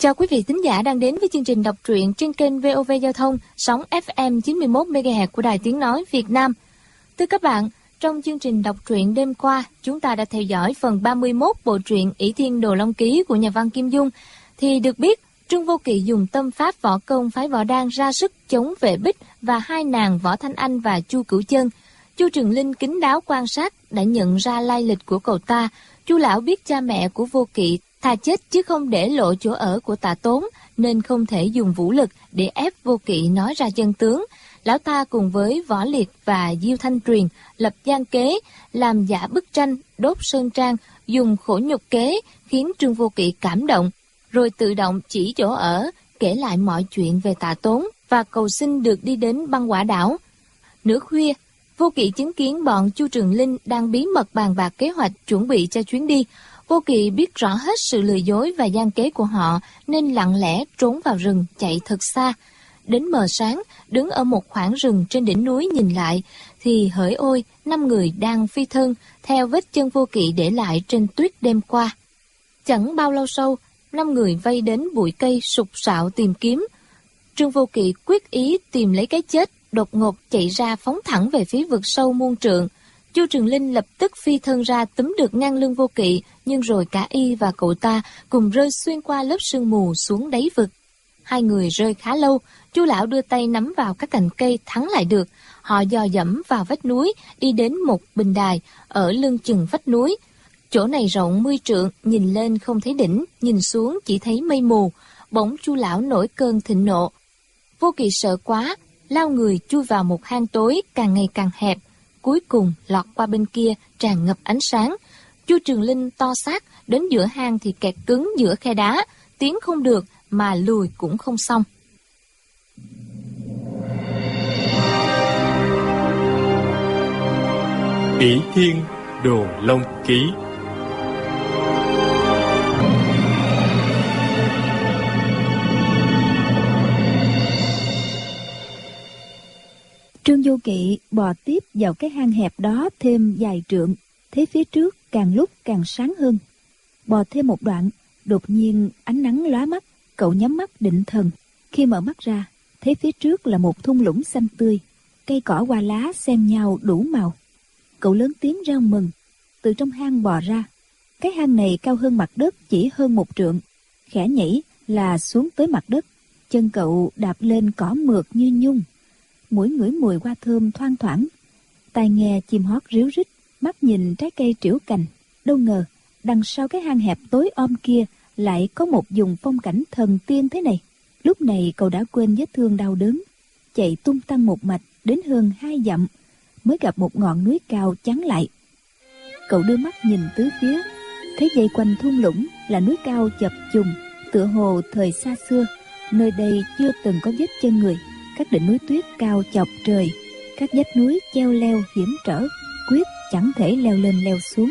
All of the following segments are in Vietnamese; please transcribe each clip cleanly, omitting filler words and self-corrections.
Chào quý vị thính giả đang đến với chương trình đọc truyện trên kênh VOV Giao thông, sóng FM 91 MHz của Đài Tiếng nói Việt Nam. Thưa các bạn, trong chương trình đọc truyện đêm qua, chúng ta đã theo dõi phần 31 bộ truyện Ỷ Thiên Đồ Long Ký của nhà văn Kim Dung. Thì được biết, Trương Vô Kỵ dùng tâm pháp võ công phái Võ Đan ra sức chống Vệ Bích và hai nàng Võ Thanh Anh và Chu Cửu Chân. Chu Trường Linh kín đáo quan sát đã nhận ra lai lịch của cậu ta. Chu lão biết cha mẹ của Vô Kỵ thà chết chứ không để lộ chỗ ở của Tạ Tốn, nên không thể dùng vũ lực để ép Vô Kỵ nói ra chân tướng. Lão ta cùng với Võ Liệt và Diêu Thanh Tuyền lập gian kế, làm giả bức tranh, đốt sơn trang, dùng khổ nhục kế khiến Trương Vô Kỵ cảm động, rồi tự động chỉ chỗ ở, kể lại mọi chuyện về Tạ Tốn và cầu xin được đi đến Băng Quả Đảo. Nửa khuya, Vô Kỵ chứng kiến bọn Chu Trường Linh đang bí mật bàn bạc kế hoạch chuẩn bị cho chuyến đi. Vô Kỵ biết rõ hết sự lừa dối và gian kế của họ nên lặng lẽ trốn vào rừng chạy thật xa. Đến mờ sáng, đứng ở một khoảng rừng trên đỉnh núi nhìn lại, thì hỡi ôi, 5 người đang phi thân theo vết chân Vô Kỵ để lại trên tuyết đêm qua. Chẳng bao lâu sau, 5 người vây đến bụi cây sục sạo tìm kiếm. Trương Vô Kỵ quyết ý tìm lấy cái chết, đột ngột chạy ra phóng thẳng về phía vực sâu muôn trượng. Chu Trường Linh lập tức phi thân ra túm được ngang lưng Vô Kỵ, nhưng rồi cả y và cậu ta cùng rơi xuyên qua lớp sương mù xuống đáy vực. Hai người rơi khá lâu, Chu lão đưa tay nắm vào các cành cây thắng lại được. Họ dò dẫm vào vách núi, đi đến một bình đài ở lưng chừng vách núi. Chỗ này rộng 10 trượng, nhìn lên không thấy đỉnh, nhìn xuống chỉ thấy mây mù. Bỗng Chu lão nổi cơn thịnh nộ. Vô Kỵ sợ quá, lao người chui vào một hang tối càng ngày càng hẹp. Cuối cùng lọt qua bên kia tràn ngập ánh sáng. Chu Trường Linh to xác, đến giữa hang thì kẹt cứng giữa khe đá, tiến không được mà lùi cũng không xong. Ỷ Thiên Đồ Long Ký. Trương Vô Kỵ bò tiếp vào cái hang hẹp đó thêm vài trượng, thấy phía trước càng lúc càng sáng hơn. Bò thêm một đoạn, đột nhiên ánh nắng lóa mắt, cậu nhắm mắt định thần. Khi mở mắt ra, thấy phía trước là một thung lũng xanh tươi, cây cỏ hoa lá xen nhau đủ màu. Cậu lớn tiếng reo mừng, từ trong hang bò ra. Cái hang này cao hơn mặt đất chỉ hơn 1 trượng, khẽ nhảy là xuống tới mặt đất. Chân cậu đạp lên cỏ mượt như nhung, mũi ngửi mùi hoa thơm thoang thoảng, tai nghe chim hót ríu rít, mắt nhìn trái cây trĩu cành. Đâu ngờ đằng sau cái hang hẹp tối om kia lại có một vùng phong cảnh thần tiên thế này. Lúc này cậu đã quên vết thương đau đớn, chạy tung tăng một mạch đến hơn 2 dặm mới gặp một ngọn núi cao chắn lại. Cậu đưa mắt nhìn tứ phía, thấy dây quanh thung lũng là núi cao chập trùng, tựa hồ thời xa xưa. Nơi đây chưa từng có vết chân người, các đỉnh núi tuyết cao chọc trời, các vách núi cheo leo hiểm trở, quyết chẳng thể leo lên leo xuống.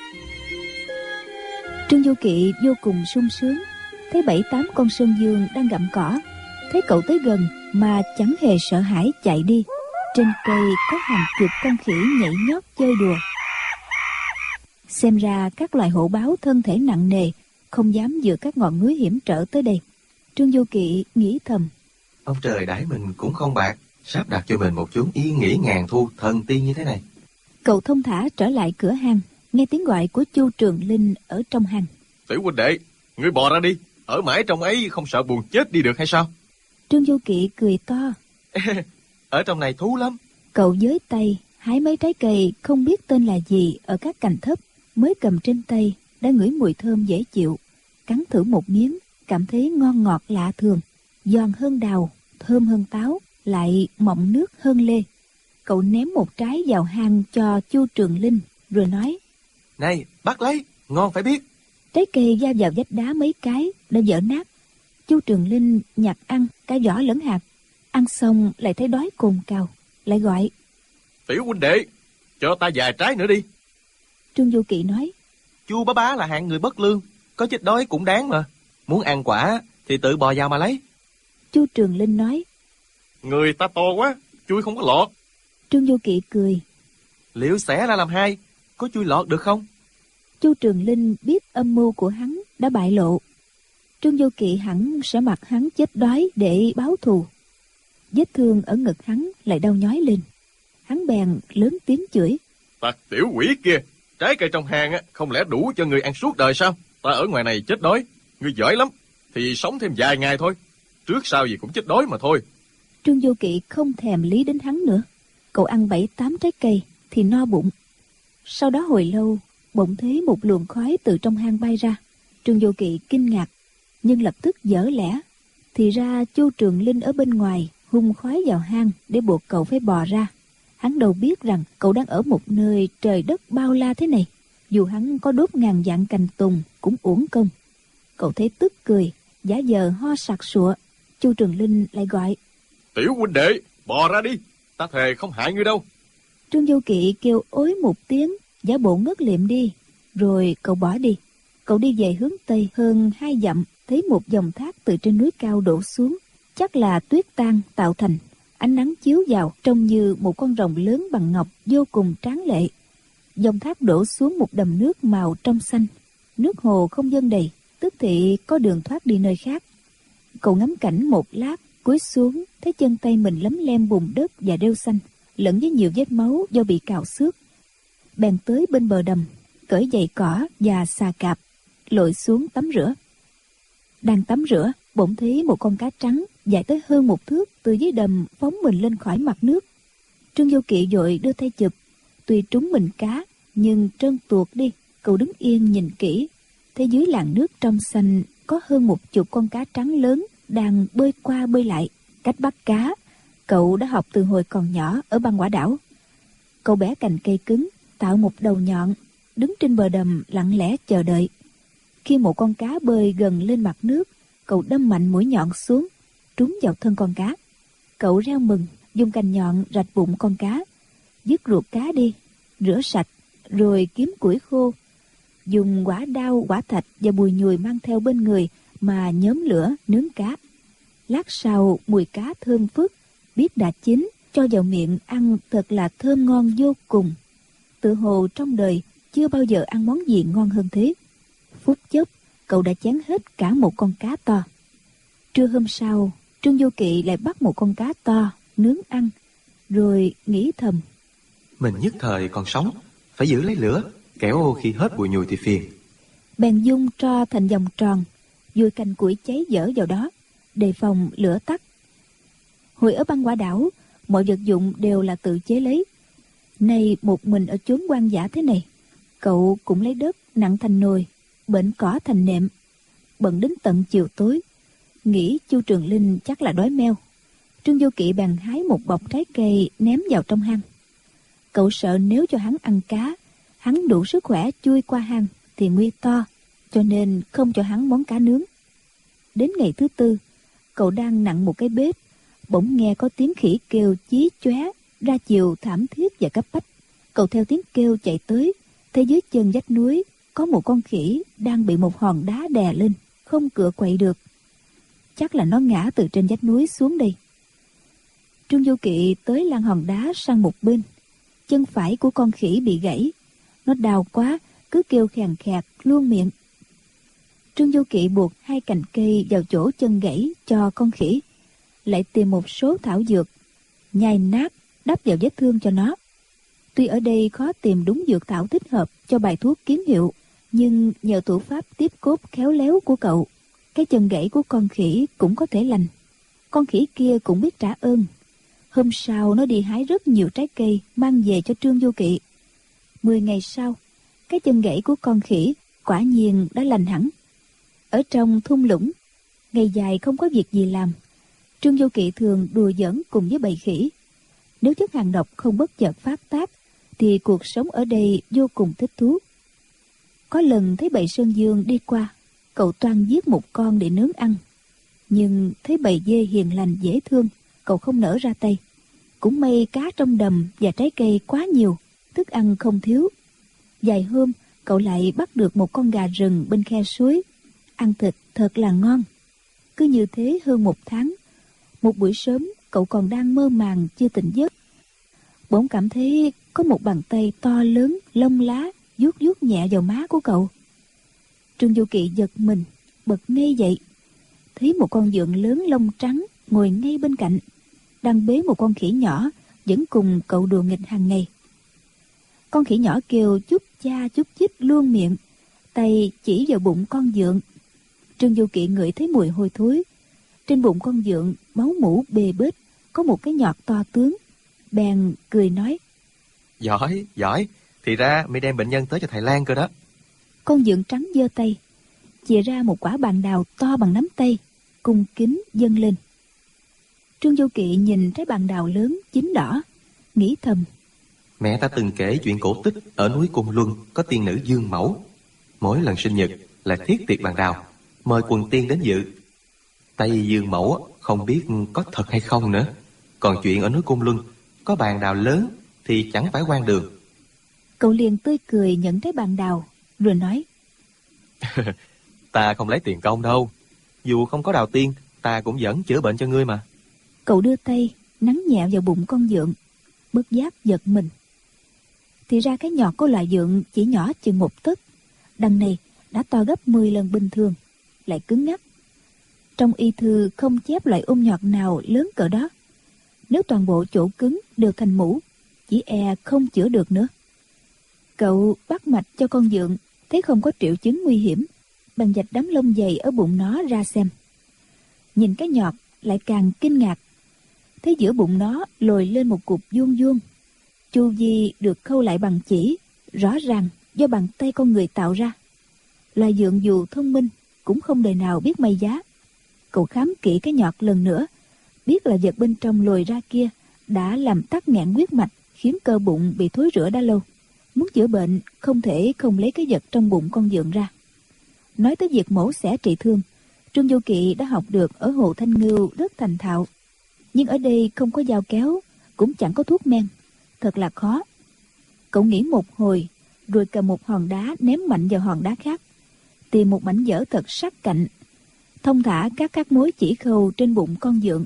Trương Vô Kỵ vô cùng sung sướng, thấy 7-8 con sơn dương đang gặm cỏ, thấy cậu tới gần mà chẳng hề sợ hãi chạy đi. Trên cây có hàng chục con khỉ nhảy nhót chơi đùa. Xem ra các loài hổ báo thân thể nặng nề, không dám vượt các ngọn núi hiểm trở tới đây. Trương Vô Kỵ nghĩ thầm, ông trời đãi mình cũng không bạc, sắp đặt cho mình một chốn yên nghỉ ngàn thu thần tiên như thế này. Cậu thông thả trở lại cửa hang, nghe tiếng gọi của Chu Trường Linh ở trong hang. Tiểu huynh đệ, ngươi bò ra đi, ở mãi trong ấy không sợ buồn chết đi được hay sao? Trương Vô Kỵ cười to. Ở trong này thú lắm. Cậu với tay hái mấy trái cây không biết tên là gì ở các cành thấp, mới cầm trên tay đã ngửi mùi thơm dễ chịu. Cắn thử một miếng, cảm thấy ngon ngọt lạ thường, giòn hơn đào, thơm hơn táo, lại mọng nước hơn lê. Cậu ném một trái vào hang cho Chu Trường Linh, rồi nói, này, bắt lấy, ngon phải biết. Trái cây va vào vách đá mấy cái đã vỡ nát. Chu Trường Linh nhặt ăn cả vỏ lẫn hạt. Ăn xong lại thấy đói cồn cào, lại gọi, Tiểu huynh đệ, cho ta vài trái nữa đi. Trương Vô Kỵ nói, Chu bá bá là hạng người bất lương, có chết đói cũng đáng mà. Muốn ăn quả thì tự bò vào mà lấy. Chu Trường Linh nói, Người ta to quá, chui không có lọt. Trương Vô Kỵ cười, Liệu xẻ ra làm hai, có chui lọt được không? Chu Trường Linh biết âm mưu của hắn đã bại lộ. Trương Vô Kỵ hẳn sẽ mặc hắn chết đói để báo thù. Vết thương ở ngực hắn lại đau nhói lên. Hắn bèn lớn tiếng chửi: Tặc tiểu quỷ kia, trái cây trong hang không lẽ đủ cho người ăn suốt đời sao? Ta ở ngoài này chết đói, ngươi giỏi lắm, thì sống thêm vài ngày thôi. Trước sau gì cũng chết đói mà thôi. Trương Vô Kỵ không thèm lý đến hắn nữa. Cậu ăn 7-8 trái cây thì no bụng. Sau đó hồi lâu, bỗng thấy một luồng khói từ trong hang bay ra. Trương Vô Kỵ kinh ngạc, nhưng lập tức dở lẽ. Thì ra Chu Trường Linh ở bên ngoài hun khói vào hang để buộc cậu phải bò ra. Hắn đâu biết rằng cậu đang ở một nơi trời đất bao la thế này. Dù hắn có đốt ngàn vạn cành tùng cũng uổng công. Cậu thấy tức cười, giả vờ ho sặc sụa. Chu Trường Linh lại gọi: Tiểu huynh đệ, bò ra đi, ta thề không hại ngươi đâu. Trương Vô Kỵ kêu ối một tiếng, giả bộ ngất liệm đi. Rồi cậu bỏ đi. Cậu đi về hướng tây hơn 2 dặm, thấy một dòng thác từ trên núi cao đổ xuống. Chắc là tuyết tan tạo thành. Ánh nắng chiếu vào trông như một con rồng lớn bằng ngọc, vô cùng tráng lệ. Dòng thác đổ xuống một đầm nước màu trong xanh. Nước hồ không dâng đầy, tức thị có đường thoát đi nơi khác. Cậu ngắm cảnh một lát, cúi xuống thấy chân tay mình lấm lem bùn đất và rêu xanh, lẫn với nhiều vết máu do bị cào xước. Bèn tới bên bờ đầm, cởi giày cỏ và xà cạp, lội xuống tắm rửa. Đang tắm rửa, bỗng thấy một con cá trắng dài tới hơn 1 thước từ dưới đầm phóng mình lên khỏi mặt nước. Trương Vô Kỵ vội đưa tay chụp, tuy trúng mình cá nhưng trơn tuột đi. Cậu đứng yên nhìn kỹ, thấy dưới làn nước trong xanh có hơn 10 con cá trắng lớn đang bơi qua bơi lại. Cách bắt cá cậu đã học từ hồi còn nhỏ ở băng quả đảo. Cậu bẻ cành cây cứng tạo một đầu nhọn, đứng trên bờ đầm lặng lẽ chờ đợi. Khi một con cá bơi gần lên mặt nước, cậu đâm mạnh mũi nhọn xuống, trúng vào thân con cá. Cậu reo mừng, dùng cành nhọn rạch bụng con cá, dứt ruột cá đi, rửa sạch, rồi kiếm củi khô, dùng quả đao, quả thạch và bùi nhùi mang theo bên người mà nhóm lửa nướng cá. Lát sau mùi cá thơm phức, biết đã chín, cho vào miệng ăn thật là thơm ngon vô cùng. Tự hồ trong đời chưa bao giờ ăn món gì ngon hơn thế. Phút chốc cậu đã chén hết cả một con cá to. Trưa hôm sau, Trương Vô Kỵ lại bắt một con cá to nướng ăn, rồi nghĩ thầm: Mình nhất thời còn sống, phải giữ lấy lửa, kẻo khi hết bùi nhùi thì phiền. Bèn dung tro thành vòng tròn, vùi cành củi cháy dở vào đó, đề phòng lửa tắt. Hồi ở băng quả đảo, mọi vật dụng đều là tự chế lấy. Nay một mình ở chốn hoang dã thế này, cậu cũng lấy đất nặng thành nồi, bệnh cỏ thành nệm. Bận đến tận chiều tối, nghĩ Chu Trường Linh chắc là đói meo. Trương Vô Kỵ bèn hái một bọc trái cây ném vào trong hang. Cậu sợ nếu cho hắn ăn cá, hắn đủ sức khỏe chui qua hang thì nguy to, cho nên không cho hắn món cá nướng. Đến ngày thứ 4, cậu đang nặng một cái bếp, bỗng nghe có tiếng khỉ kêu chí chóe ra chiều thảm thiết và cấp bách. Cậu theo tiếng kêu chạy tới, thấy dưới chân vách núi có một con khỉ đang bị một hòn đá đè lên, không cựa quậy được. Chắc là nó ngã từ trên vách núi xuống đây. Trương Vô Kỵ tới lăn hòn đá sang một bên. Chân phải của con khỉ bị gãy, nó đau quá, cứ kêu khàn khạc luôn miệng. Trương Vô Kỵ buộc 2 cành cây vào chỗ chân gãy cho con khỉ, lại tìm một số thảo dược, nhai nát đắp vào vết thương cho nó. Tuy ở đây khó tìm đúng dược thảo thích hợp cho bài thuốc kiến hiệu, nhưng nhờ thủ pháp tiếp cốt khéo léo của cậu, cái chân gãy của con khỉ cũng có thể lành. Con khỉ kia cũng biết trả ơn. Hôm sau nó đi hái rất nhiều trái cây mang về cho Trương Vô Kỵ. 10 ngày sau, cái chân gãy của con khỉ quả nhiên đã lành hẳn. Ở trong thung lũng, ngày dài không có việc gì làm, Trương Vô Kỵ thường đùa giỡn cùng với bầy khỉ. Nếu chất hàng độc không bất chợt phát tác, thì cuộc sống ở đây vô cùng thích thú. Có lần thấy bầy sơn dương đi qua, cậu toan giết một con để nướng ăn. Nhưng thấy bầy dê hiền lành dễ thương, cậu không nỡ ra tay. Cũng may cá trong đầm và trái cây quá nhiều, thức ăn không thiếu. Vài hôm, cậu lại bắt được một con gà rừng bên khe suối. Ăn thịt thật là ngon. Cứ như thế hơn 1 tháng. Một buổi sớm, cậu còn đang mơ màng chưa tỉnh giấc. Bỗng cảm thấy có một bàn tay to lớn, lông lá, vuốt vuốt nhẹ vào má của cậu. Trương Vô Kỵ giật mình, bật ngây dậy, thấy một con dượng lớn lông trắng ngồi ngay bên cạnh, đang bế một con khỉ nhỏ vẫn cùng cậu đùa nghịch hàng ngày. Con khỉ nhỏ kêu chúc cha chúc chích luôn miệng, tay chỉ vào bụng con dượng. Trương Du Kỵ ngửi thấy mùi hôi thối. Trên bụng con dượng máu mủ bê bết, có một cái nhọt to tướng. Bèn cười nói: Giỏi, giỏi, thì ra mày đem bệnh nhân tới cho thầy Lang cơ đó. Con dượng trắng giơ tay, chìa ra một quả bàn đào to bằng nắm tay, cung kính dâng lên. Trương Du Kỵ nhìn trái bàn đào lớn chín đỏ, nghĩ thầm: Mẹ ta từng kể chuyện cổ tích ở núi Côn Luân có tiên nữ Dương Mẫu. Mỗi lần sinh nhật là thiết tiệc bàn đào, mời quần tiên đến dự. Tây Dương Mẫu không biết có thật hay không nữa. Còn chuyện ở núi Côn Luân có bàn đào lớn thì chẳng phải quan đường. Cậu liền tươi cười nhận trái bàn đào, rồi nói: Ta không lấy tiền công đâu. Dù không có đào tiên, ta cũng vẫn chữa bệnh cho ngươi mà. Cậu đưa tay nắn nhẹ vào bụng con dượng, bất giác giật mình. Thì ra cái nhọt của loài dượng chỉ nhỏ chừng 1 tấc, đằng này đã to gấp 10 lần bình thường, lại cứng ngắc. Trong y thư không chép loại nhọt nào lớn cỡ đó. Nếu toàn bộ chỗ cứng đều thành mũ, chỉ e không chữa được nữa. Cậu bắt mạch cho con dượng, thấy không có triệu chứng nguy hiểm, bèn vạch đám lông dày ở bụng nó ra xem. Nhìn cái nhọt lại càng kinh ngạc, thấy giữa bụng nó lồi lên một cục vuông vuông, chu vi được khâu lại bằng chỉ, rõ ràng do bàn tay con người tạo ra. Loài dượng dù thông minh cũng không đời nào biết may giá. Cậu khám kỹ cái nhọt lần nữa, biết là vật bên trong lồi ra kia đã làm tắc nghẽn huyết mạch, khiến cơ bụng bị thối rữa đã lâu. Muốn chữa bệnh không thể không lấy cái vật trong bụng con dượng ra. Nói tới việc mổ xẻ trị thương, Trương Du Kỵ đã học được ở Hồ Thanh Ngưu rất thành thạo. Nhưng ở đây không có dao kéo, cũng chẳng có thuốc men, thật là khó. Cậu nghĩ một hồi, rồi cầm một hòn đá ném mạnh vào hòn đá khác, tìm một mảnh dở thật sắc cạnh, thông thả các mối chỉ khâu trên bụng con dượng.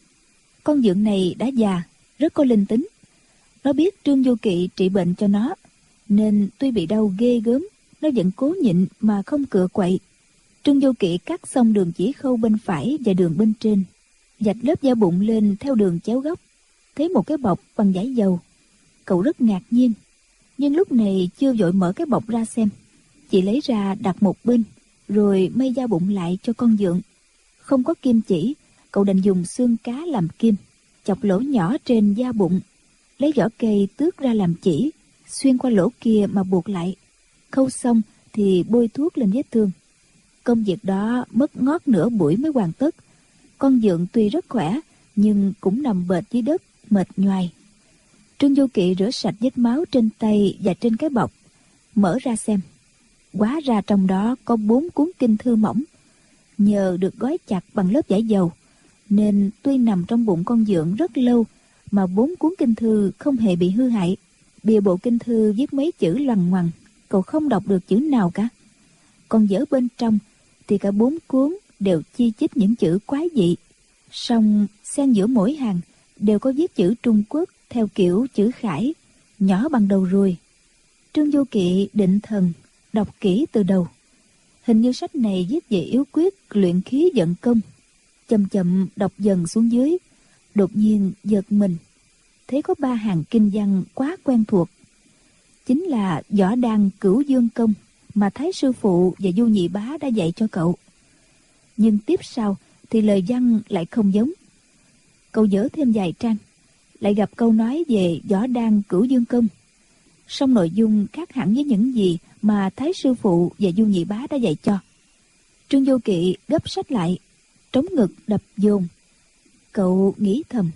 Con dượng này đã già, rất có linh tính. Nó biết Trương Du Kỵ trị bệnh cho nó, nên tuy bị đau ghê gớm, nó vẫn cố nhịn mà không cựa quậy. Trương Du Kỵ cắt xong đường chỉ khâu bên phải và đường bên trên, vạch lớp da bụng lên theo đường chéo góc, thấy một cái bọc bằng vải dầu. Cậu rất ngạc nhiên, nhưng lúc này chưa vội mở cái bọc ra xem, chỉ lấy ra đặt một bên, rồi may da bụng lại cho con dượng. Không có kim chỉ, cậu đành dùng xương cá làm kim, chọc lỗ nhỏ trên da bụng, lấy vỏ cây tước ra làm chỉ, xuyên qua lỗ kia mà buộc lại. Khâu xong thì bôi thuốc lên vết thương. Công việc đó mất ngót nửa buổi mới hoàn tất. Con dượng tuy rất khỏe, nhưng cũng nằm bệt dưới đất, mệt nhoài. Trương Du Kỵ rửa sạch vết máu trên tay và trên cái bọc, mở ra xem. Hóa ra trong đó có 4 cuốn kinh thư mỏng. Nhờ được gói chặt bằng lớp vải dầu, nên tuy nằm trong bụng con dượng rất lâu, mà 4 cuốn kinh thư không hề bị hư hại. Bìa bộ kinh thư viết mấy chữ loằng ngoằng, cậu không đọc được chữ nào cả. Còn dở bên trong thì cả 4 cuốn đều chi chít những chữ quái dị, song xen giữa mỗi hàng đều có viết chữ Trung Quốc theo kiểu chữ khải, nhỏ bằng đầu ruồi. Trương Du Kỵ định thần đọc kỹ từ đầu. Hình như sách này viết về yếu quyết luyện khí vận công. Chậm chậm đọc dần xuống dưới, đột nhiên giật mình, thấy có 3 hàng kinh văn quá quen thuộc. Chính là Võ Đan Cửu Dương Công mà Thái sư phụ và Du Nhị Bá đã dạy cho cậu. Nhưng tiếp sau thì lời văn lại không giống. Cậu dở thêm vài trang, lại gặp câu nói về Võ Đan Cửu Dương Công, song nội dung khác hẳn với những gì mà Thái sư phụ và Du Nhị Bá đã dạy cho. Trương Du Kỵ gấp sách lại, trống ngực đập dồn. Cậu nghĩ thầm: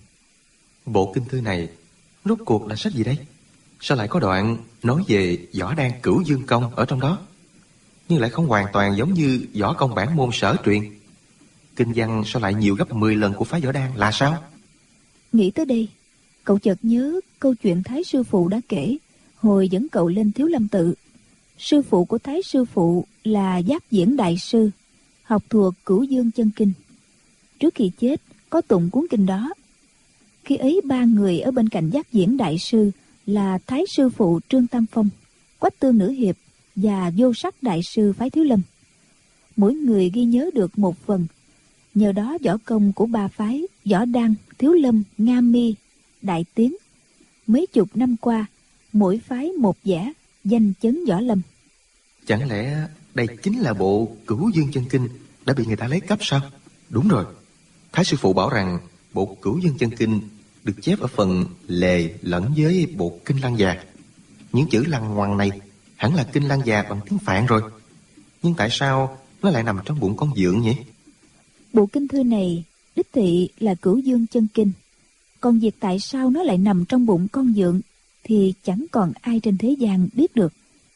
Bộ kinh thư này rốt cuộc là sách gì đây? Sao lại có đoạn nói về Võ Đan Cửu Dương Công ở trong đó, nhưng lại không hoàn toàn giống như võ công bản môn sở truyền? Kinh văn sao lại nhiều gấp 10 lần của phái Võ Đan là sao? Nghĩ tới đây, cậu chợt nhớ câu chuyện Thái sư phụ đã kể hồi dẫn cậu lên Thiếu Lâm tự. Sư phụ của Thái sư phụ là Giác Diễn đại sư, học thuộc Cửu Dương chân kinh. Trước khi chết có tụng cuốn kinh đó. Khi ấy 3 người ở bên cạnh Giác Diễn đại sư là Thái sư phụ Trương Tam Phong, Quách Tương Nữ Hiệp và Vô Sắc đại sư phái Thiếu Lâm. Mỗi người ghi nhớ được một phần, Nhờ đó võ công của ba phái Võ Đăng, Thiếu Lâm, Nga Mi, Đại Tiến mấy chục năm qua mỗi phái một vẻ, danh chấn võ lâm. Chẳng lẽ đây chính là bộ Cửu Dương Chân Kinh đã bị người ta lấy cắp sao? Đúng rồi, Thái sư phụ bảo rằng bộ Cửu Dương Chân Kinh được chép ở phần lề lẫn với bộ Kinh Lăng Già. Những chữ lằng ngoằng này hẳn là Kinh Lăng Già bằng tiếng Phạn rồi. Nhưng tại sao nó lại nằm trong bụng con Dượng nhỉ? Bộ kinh thư này đích thị là Cửu Dương Chân Kinh. Còn việc tại sao nó lại nằm trong bụng con Dượng thì chẳng còn ai trên thế gian biết được.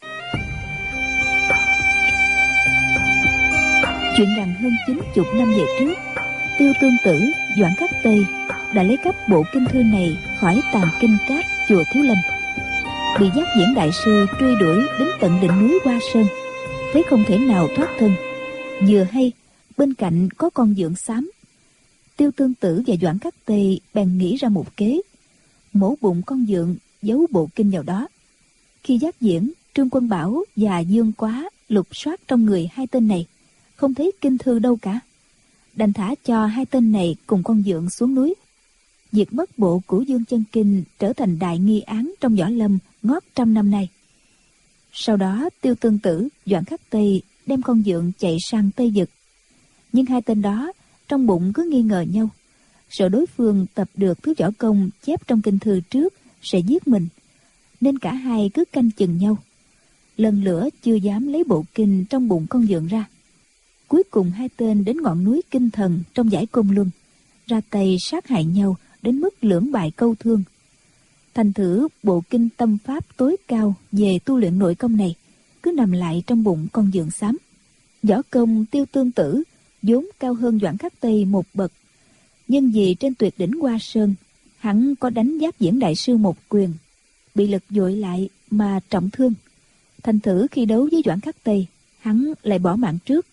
Chuyện rằng hơn 90 năm về trước, Tiêu Tương Tử, Doãn Khắc Tây đã lấy cắp bộ kinh thư này khỏi tàng kinh cát chùa Thiếu Lâm. Bị Giác Viễn đại sư truy đuổi đến tận đỉnh núi Hoa Sơn, thấy không thể nào thoát thân. Vừa hay bên cạnh có con Dượng xám, Tiêu Tương Tử và Doãn Khắc Tây bèn nghĩ ra một kế, mổ bụng con Dượng giấu bộ kinh vào đó. Khi Giác Viễn, Trương Quân Bảo và Dương Quá lục soát trong người hai tên này, không thấy kinh thư đâu cả, đành thả cho hai tên này cùng con Dượng xuống núi. Việc mất bộ Cửu Dương Chân Kinh trở thành đại nghi án trong võ lâm ngót trăm năm nay. Sau đó Tiêu Tương Tử, Doãn Khắc Tây đem con Dượng chạy sang Tây Vực. Nhưng hai tên đó trong bụng cứ nghi ngờ nhau, sợ đối phương tập được thứ võ công chép trong kinh thư trước sẽ giết mình, nên cả hai cứ canh chừng nhau. Lần lữa chưa dám lấy bộ kinh trong bụng con Dượng ra. Cuối cùng hai tên đến ngọn núi Kinh Thần trong dãy Côn Luân, ra tay sát hại nhau đến mức lưỡng bại câu thương. Thành thử bộ kinh tâm pháp tối cao về tu luyện nội công này cứ nằm lại trong bụng con Dượng xám. Võ công Tiêu Tương Tử vốn cao hơn Doãn Khắc Tây một bậc, nhưng vì trên tuyệt đỉnh Hoa Sơn hắn có đánh Giác Viễn đại sư một quyền, bị lực dội lại mà trọng thương. Thành thử khi đấu với Doãn Khắc Tây, hắn lại bỏ mạng trước.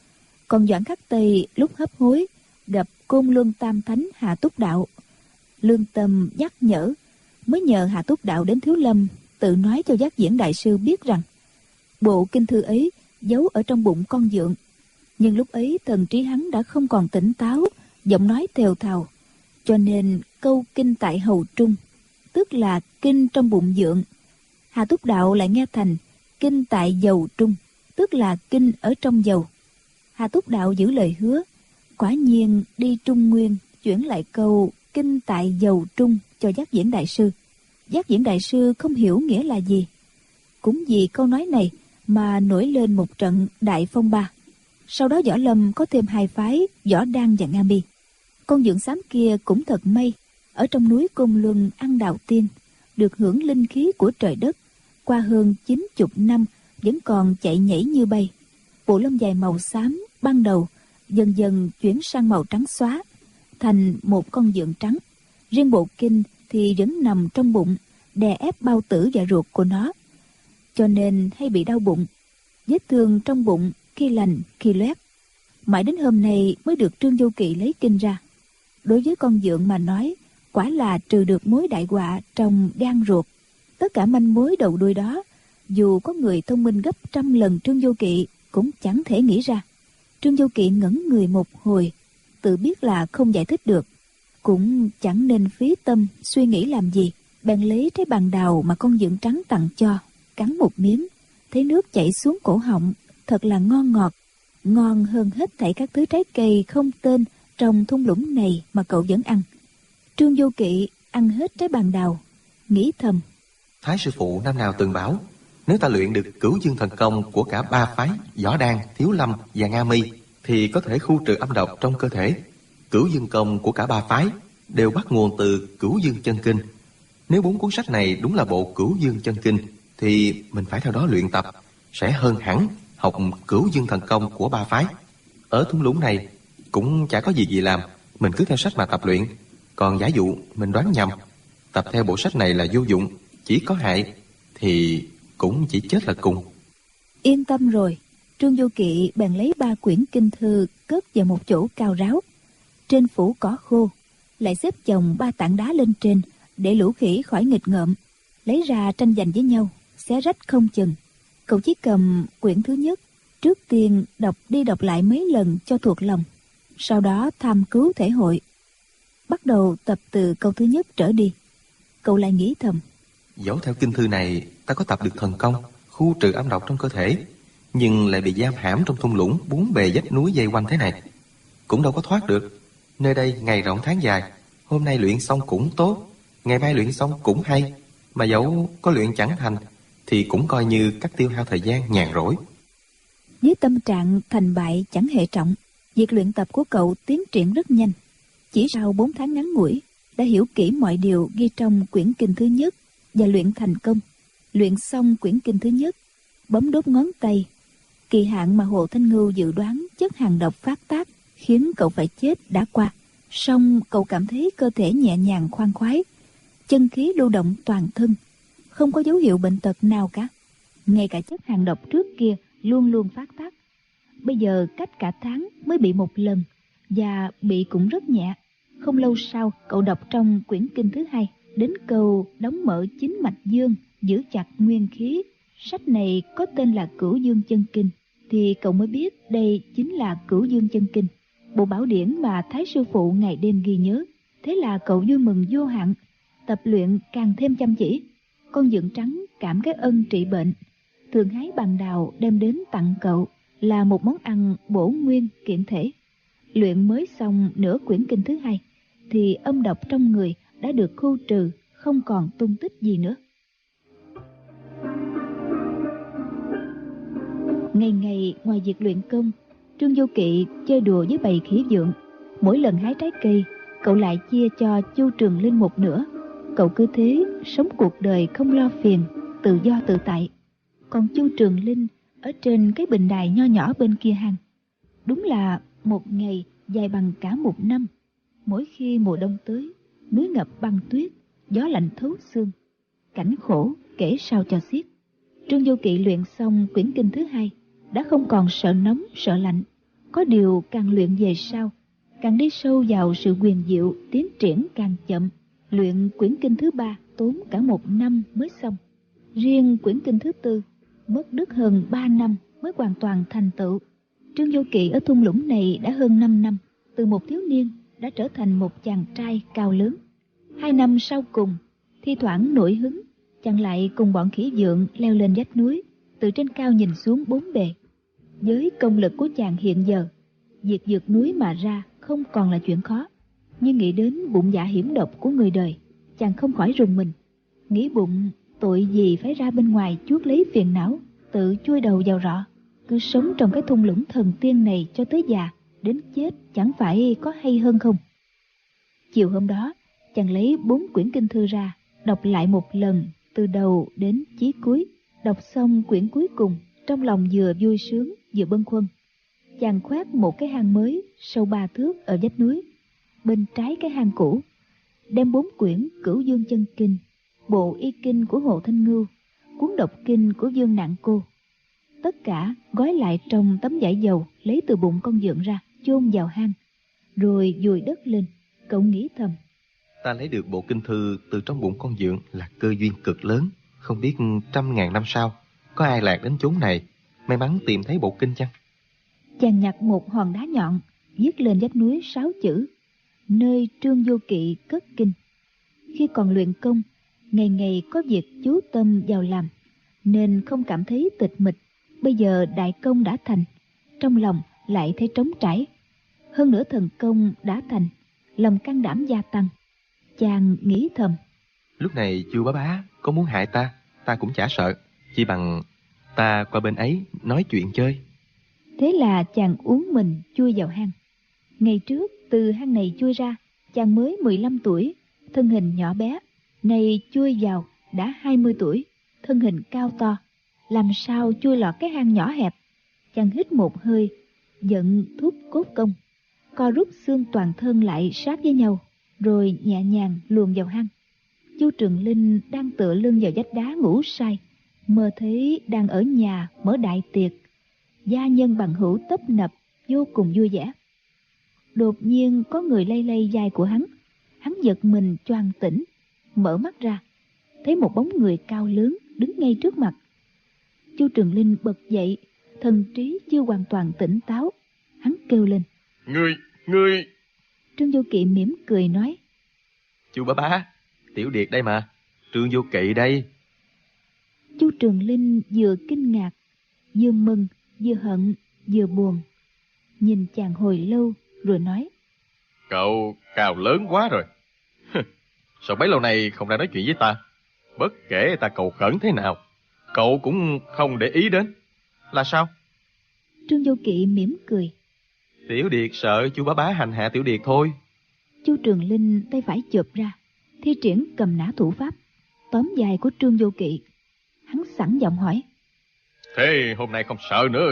Còn Doãn Khắc Tây lúc hấp hối gặp Côn Luân Tam Thánh Hà Túc Đạo, lương tâm nhắc nhở, mới nhờ Hà Túc Đạo đến Thiếu Lâm tự nói cho Giác Viễn đại sư biết rằng bộ kinh thư ấy giấu ở trong bụng con Dượng. Nhưng lúc ấy thần trí hắn đã không còn tỉnh táo, giọng nói thều thào, cho nên câu kinh tại hầu trung, tức là kinh trong bụng Dượng, Hà Túc Đạo lại nghe thành kinh tại dầu trung, tức là kinh ở trong dầu. Hà Túc Đạo giữ lời hứa, quả nhiên đi Trung Nguyên chuyển lại câu kinh tại dầu trung cho Giác Viễn đại sư. Giác Viễn đại sư không hiểu nghĩa là gì. Cũng vì câu nói này mà nổi lên một trận đại phong ba. Sau đó võ lâm có thêm hai phái Võ Đăng và Nga Mi. Con Dượng xám kia cũng thật may, ở trong núi Côn Luân ăn đạo tiên, được hưởng linh khí của trời đất, qua hơn 90 năm vẫn còn chạy nhảy như bay. Bộ lông dài màu xám ban đầu dần dần chuyển sang màu trắng xóa, thành một con Dượng trắng. Riêng bộ kinh thì vẫn nằm trong bụng, đè ép bao tử và ruột của nó, cho nên hay bị đau bụng. Vết thương trong bụng khi lành khi loét. Mãi đến hôm nay mới được Trương Vô Kỵ lấy kinh ra. Đối với con Dượng mà nói, quả là trừ được mối đại họa trong gan ruột. Tất cả manh mối đầu đuôi đó, dù có người thông minh gấp trăm lần Trương Vô Kỵ cũng chẳng thể nghĩ ra. Trương Vô Kỵ ngẩn người một hồi, tự biết là không giải thích được, cũng chẳng nên phí tâm suy nghĩ làm gì. Bèn lấy trái bàn đào mà con Dượng trắng tặng cho, cắn một miếng, thấy nước chảy xuống cổ họng, thật là ngon ngọt, ngon hơn hết thảy các thứ trái cây không tên trong thung lũng này mà cậu vẫn ăn. Trương Vô Kỵ ăn hết trái bàn đào, nghĩ thầm: Thái sư phụ năm nào từng bảo, nếu ta luyện được Cửu Dương thần công của cả ba phái Võ Đăng, Thiếu Lâm và Nga Mi thì có thể khu trừ âm độc trong cơ thể. Cửu Dương công của cả ba phái đều bắt nguồn từ Cửu Dương Chân Kinh. Nếu 4 cuốn sách này đúng là bộ Cửu Dương Chân Kinh thì mình phải theo đó luyện tập, sẽ hơn hẳn học Cửu Dương thần công của ba phái. Ở thung lũng này cũng chả có gì làm, mình cứ theo sách mà tập luyện. Còn giả dụ mình đoán nhầm, tập theo bộ sách này là vô dụng, chỉ có hại, thì cũng chỉ chết là cùng. Yên tâm rồi, Trương Vô Kỵ bèn lấy 3 quyển kinh thư cất vào một chỗ cao ráo. Trên phủ cỏ khô, lại xếp chồng 3 tảng đá lên trên để lũ khỉ khỏi nghịch ngợm, lấy ra tranh giành với nhau, xé rách không chừng. Cậu chỉ cầm quyển thứ nhất, trước tiên đọc đi đọc lại mấy lần cho thuộc lòng, Sau đó tham cứu thể hội. Bắt đầu tập từ câu thứ nhất trở đi. Cậu lại nghĩ thầm: dẫu theo kinh thư này ta có tập được thần công khu trừ âm độc trong cơ thể, nhưng lại bị giam hãm trong thung lũng bốn bề vách núi vây quanh thế này, cũng đâu có thoát được. Nơi đây ngày rộng tháng dài, hôm nay luyện xong cũng tốt, ngày mai luyện xong cũng hay, mà dẫu có luyện chẳng thành thì cũng coi như cắt tiêu hao thời gian nhàn rỗi. Với tâm trạng thành bại chẳng hề trọng, việc luyện tập của cậu tiến triển rất nhanh. Chỉ sau 4 tháng ngắn ngủi đã hiểu kỹ mọi điều ghi trong quyển kinh thứ nhất và luyện thành công. Luyện xong quyển kinh thứ nhất, bấm đốt ngón tay. Kỳ hạn mà Hồ Thanh Ngưu dự đoán chất hàng độc phát tác khiến cậu phải chết đã qua. Song cậu cảm thấy cơ thể nhẹ nhàng khoan khoái, chân khí lưu động toàn thân, không có dấu hiệu bệnh tật nào cả. Ngay cả chất hàng độc trước kia luôn luôn phát tác, bây giờ cách cả tháng mới bị một lần, và bị cũng rất nhẹ. Không lâu sau, cậu đọc trong quyển kinh thứ hai đến câu đóng mở chính mạch dương, giữ chặt nguyên khí. Sách này có tên là Cửu Dương Chân Kinh, thì cậu mới biết đây chính là Cửu Dương Chân Kinh, bộ bảo điển mà Thái sư phụ ngày đêm ghi nhớ. Thế là cậu vui mừng vô hạn, tập luyện càng thêm chăm chỉ. Con dượng trắng cảm cái ân trị bệnh, thường hái bằng đào đem đến tặng cậu, là một món ăn bổ nguyên kiện thể. Luyện mới xong nửa quyển kinh thứ hai thì âm độc trong người đã được khu trừ, không còn tung tích gì nữa. Ngày ngày ngoài việc luyện công, Trương Vô Kỵ chơi đùa với bầy khỉ vượng. Mỗi lần hái trái cây, cậu lại chia cho Chu Trường Linh một nửa. Cậu cứ thế sống cuộc đời không lo phiền, tự do tự tại. Còn Chu Trường Linh ở trên cái bình đài nho nhỏ bên kia hang, đúng là một ngày dài bằng cả một năm. Mỗi khi mùa đông tới, núi ngập băng tuyết, gió lạnh thấu xương, cảnh khổ kể sao cho xiết. Trương Vô Kỵ luyện xong quyển kinh thứ hai đã không còn sợ nóng sợ lạnh. Có điều càng luyện về sau, càng đi sâu vào sự huyền diệu, tiến triển càng chậm. Luyện quyển kinh thứ ba tốn cả một năm mới xong. Riêng quyển kinh thứ tư mất đứt hơn 3 năm mới hoàn toàn thành tựu. Trương Vô Kỵ ở thung lũng này đã hơn 5 năm, từ một thiếu niên đã trở thành một chàng trai cao lớn. 2 năm sau cùng, thi thoảng nổi hứng, chàng lại cùng bọn khỉ vượng leo lên vách núi, từ trên cao nhìn xuống bốn bề. Với công lực của chàng hiện giờ, việc vượt núi mà ra không còn là chuyện khó. Nhưng nghĩ đến bụng dạ hiểm độc của người đời, chàng không khỏi rùng mình. Nghĩ bụng tội gì phải ra bên ngoài chuốc lấy phiền não, tự chui đầu vào rọ. Cứ sống trong cái thung lũng thần tiên này cho tới già, đến chết chẳng phải có hay hơn không? Chiều hôm đó, chàng lấy 4 quyển kinh thư ra, đọc lại một lần từ đầu đến chí cuối. Đọc xong quyển cuối cùng, trong lòng vừa vui sướng vừa bâng khuâng. Chàng khoét một cái hang mới sâu 3 thước ở vách núi, bên trái cái hang cũ, đem 4 quyển Cửu Dương Chân Kinh, bộ y kinh của Hồ Thanh Ngưu, cuốn độc kinh của Dương Nặng Cô, tất cả gói lại trong tấm vải dầu lấy từ bụng con vượn ra, chôn vào hang, rồi vùi đất lên. Cậu nghĩ thầm: Ta lấy được bộ kinh thư từ trong bụng con vượn là cơ duyên cực lớn. Không biết 100.000 năm sau có ai lạc đến chốn này, may mắn tìm thấy bộ kinh chăng? Chàng nhặt một hòn đá nhọn, viết lên vách núi 6 chữ: nơi Trương Vô Kỵ cất kinh. Khi còn luyện công, ngày ngày có việc chú tâm vào làm, nên không cảm thấy tịch mịch. Bây giờ đại công đã thành, trong lòng lại thấy trống trải. Hơn nữa thần công đã thành, lòng can đảm gia tăng. Chàng nghĩ thầm: lúc này Chu bá có muốn hại ta, ta cũng chả sợ. Chỉ bằng ta qua bên ấy nói chuyện chơi. Thế là chàng uống mình chui vào hang. Ngày trước từ hang này chui ra, chàng mới 15 tuổi, thân hình nhỏ bé. Nay chui vào đã 20 tuổi, thân hình cao to. Làm sao chui lọt cái hang nhỏ hẹp? Chàng hít một hơi, giận thúc cốt công, co rút xương toàn thân lại sát với nhau, rồi nhẹ nhàng luồn vào hang. Chu Trường Linh đang tựa lưng vào vách đá ngủ say, mơ thấy đang ở nhà mở đại tiệc, gia nhân bằng hữu tấp nập, vô cùng vui vẻ. Đột nhiên có người lay lay vai của hắn giật mình choàng tỉnh, mở mắt ra, thấy một bóng người cao lớn đứng ngay trước mặt. Chu Trường Linh bật dậy, thần trí chưa hoàn toàn tỉnh táo, hắn kêu lên: Ngươi... Trương Vô Kỵ mỉm cười nói. Chu bá bá, Tiểu Điệt đây mà. Trương Vô Kỵ đây. Chu Trường Linh vừa kinh ngạc, vừa mừng, vừa hận, vừa buồn. Nhìn chàng hồi lâu rồi nói. Cậu cao lớn quá rồi. Sao bấy lâu nay không ra nói chuyện với ta? Bất kể ta cầu khẩn thế nào, cậu cũng không để ý đến. Là sao? Trương Vô Kỵ mỉm cười. Tiểu Điệt sợ Chu bá bá hành hạ Tiểu Điệt thôi. Chu Trường Linh tay phải chộp ra, thi triển cầm nã thủ pháp, tóm vai của Trương Vô Kỵ. Hắn sẵn giọng hỏi. Thế hôm nay không sợ nữa?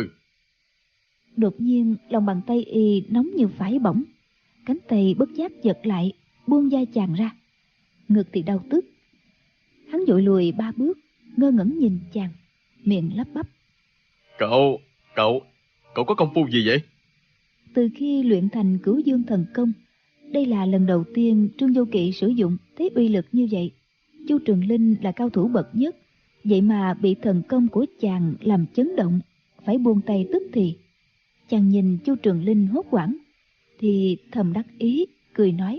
Đột nhiên lòng bàn tay y nóng như phải bỏng, cánh tay bất giác giật lại, buông vai chàng ra. Ngực thì đau tức. Hắn vội lùi 3 bước, ngơ ngẩn nhìn chàng, miệng lắp bắp. Cậu có công phu gì vậy? Từ khi luyện thành Cửu Dương Thần Công, đây là lần đầu tiên Trương Vô Kỵ sử dụng thấy uy lực như vậy. Chu Trường Linh là cao thủ bậc nhất, vậy mà bị thần công của chàng làm chấn động, phải buông tay tức thì. Chàng nhìn Chu Trường Linh hốt hoảng, thì thầm đắc ý, cười nói.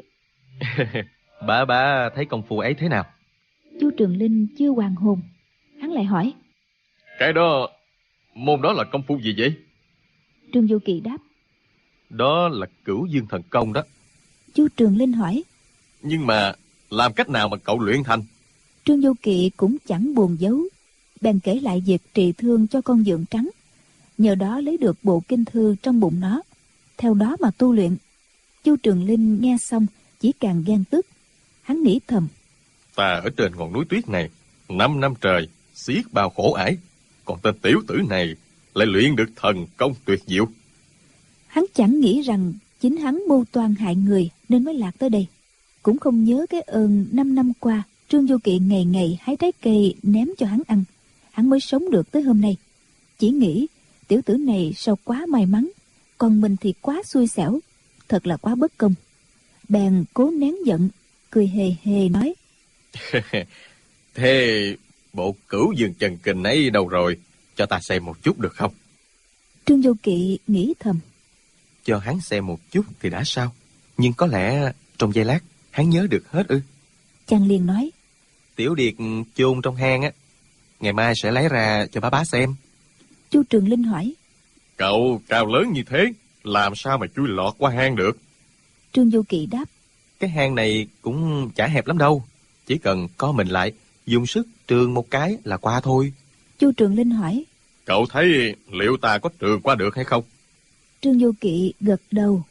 Bá bá thấy công phu ấy thế nào? Chu Trường Linh chưa hoàn hồn, hắn lại hỏi. Cái đó, môn đó là công phu gì vậy? Trương Vô Kỵ đáp. Đó là Cửu Dương Thần Công đó. Chu Trường Linh hỏi. Nhưng mà làm cách nào mà cậu luyện thành? Trương Vô Kỵ cũng chẳng buồn giấu, bèn kể lại việc trị thương cho con dượng trắng, nhờ đó lấy được bộ kinh thư trong bụng nó, theo đó mà tu luyện. Chu Trường Linh nghe xong chỉ càng ghen tức. Hắn nghĩ thầm. Ta ở trên ngọn núi tuyết này 5 năm trời, xiết bao khổ ải, còn tên tiểu tử này lại luyện được thần công tuyệt diệu. Hắn chẳng nghĩ rằng chính hắn mưu toan hại người nên mới lạc tới đây, cũng không nhớ cái ơn 5 năm qua Trương Vô Kỵ ngày ngày hái trái cây ném cho hắn ăn, hắn mới sống được tới hôm nay. Chỉ nghĩ tiểu tử này sao quá may mắn, còn mình thì quá xui xẻo, thật là quá bất công. Bèn cố nén giận, cười hề hề nói. Thế bộ Cửu Dương Chân Kinh ấy đâu rồi? Cho ta xem một chút được không? Trương Vô Kỵ nghĩ thầm. Cho hắn xem một chút thì đã sao? Nhưng có lẽ trong giây lát hắn nhớ được hết ư? Chàng liền nói. Tiểu Điệt chôn trong hang á, ngày mai sẽ lấy ra cho bá bá xem. Chu Trường Linh hỏi. Cậu cao lớn như thế, làm sao mà chui lọt qua hang được? Trương Vô Kỵ đáp. Cái hang này cũng chả hẹp lắm đâu, chỉ cần co mình lại, dùng sức trườn một cái là qua thôi. Chu Trường Linh hỏi. Cậu thấy liệu ta có trườn qua được hay không? Trương Vô Kỵ gật đầu.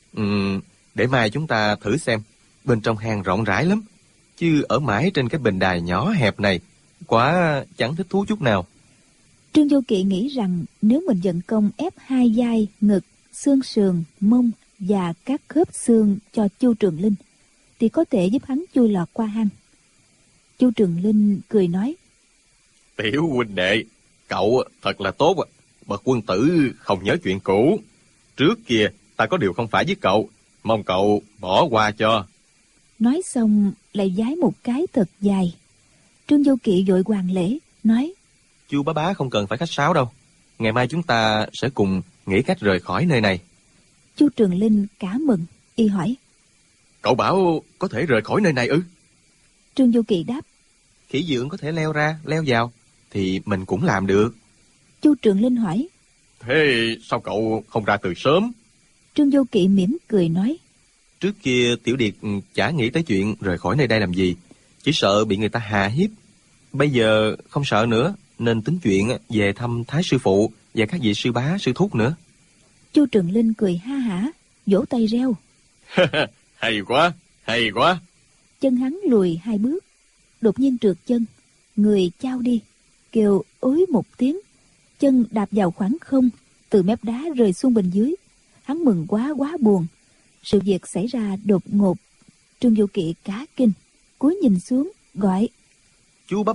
Để mai chúng ta thử xem. Bên trong hang rộng rãi lắm, chứ ở mãi trên cái bình đài nhỏ hẹp này quả chẳng thích thú chút nào. Trương Vô Kỵ nghĩ rằng nếu mình vận công ép hai vai, ngực, xương sườn, mông và các khớp xương cho Chu Trường Linh thì có thể giúp hắn chui lọt qua hang. Chu Trường Linh cười nói. Tiểu huynh đệ, cậu thật là tốt à. Bậc quân tử không nhớ chuyện cũ. Trước kia ta có điều không phải với cậu, mong cậu bỏ qua cho. Nói xong lại vái một cái thật dài. Trương Vô Kỵ vội hoàn lễ, nói. Chu bá bá không cần phải khách sáo đâu. Ngày mai chúng ta sẽ cùng nghĩ cách rời khỏi nơi này. Chu Trường Linh cả mừng, y hỏi. Cậu bảo có thể rời khỏi nơi này ư? Trương Vô Kỵ đáp. Khỉ dượng có thể leo ra, leo vào, thì mình cũng làm được. Chu Trường Linh hỏi. Thế sao cậu không ra từ sớm? Trương Vô Kỵ mỉm cười nói. Trước kia Tiểu Điệt chả nghĩ tới chuyện rời khỏi nơi đây làm gì, chỉ sợ bị người ta hà hiếp. Bây giờ không sợ nữa, nên tính chuyện về thăm Thái sư phụ và các vị sư bá sư thúc nữa. Chu Trường Linh cười ha hả, vỗ tay reo. Hay quá, hay quá. Chân hắn lùi 2 bước, đột nhiên trượt chân, người chao đi, kêu ối một tiếng, chân đạp vào khoảng không, từ mép đá rơi xuống bên dưới. Hắn mừng quá buồn. Sự việc xảy ra đột ngột. Trương Vô Kỵ cả kinh, cúi nhìn xuống gọi. Chu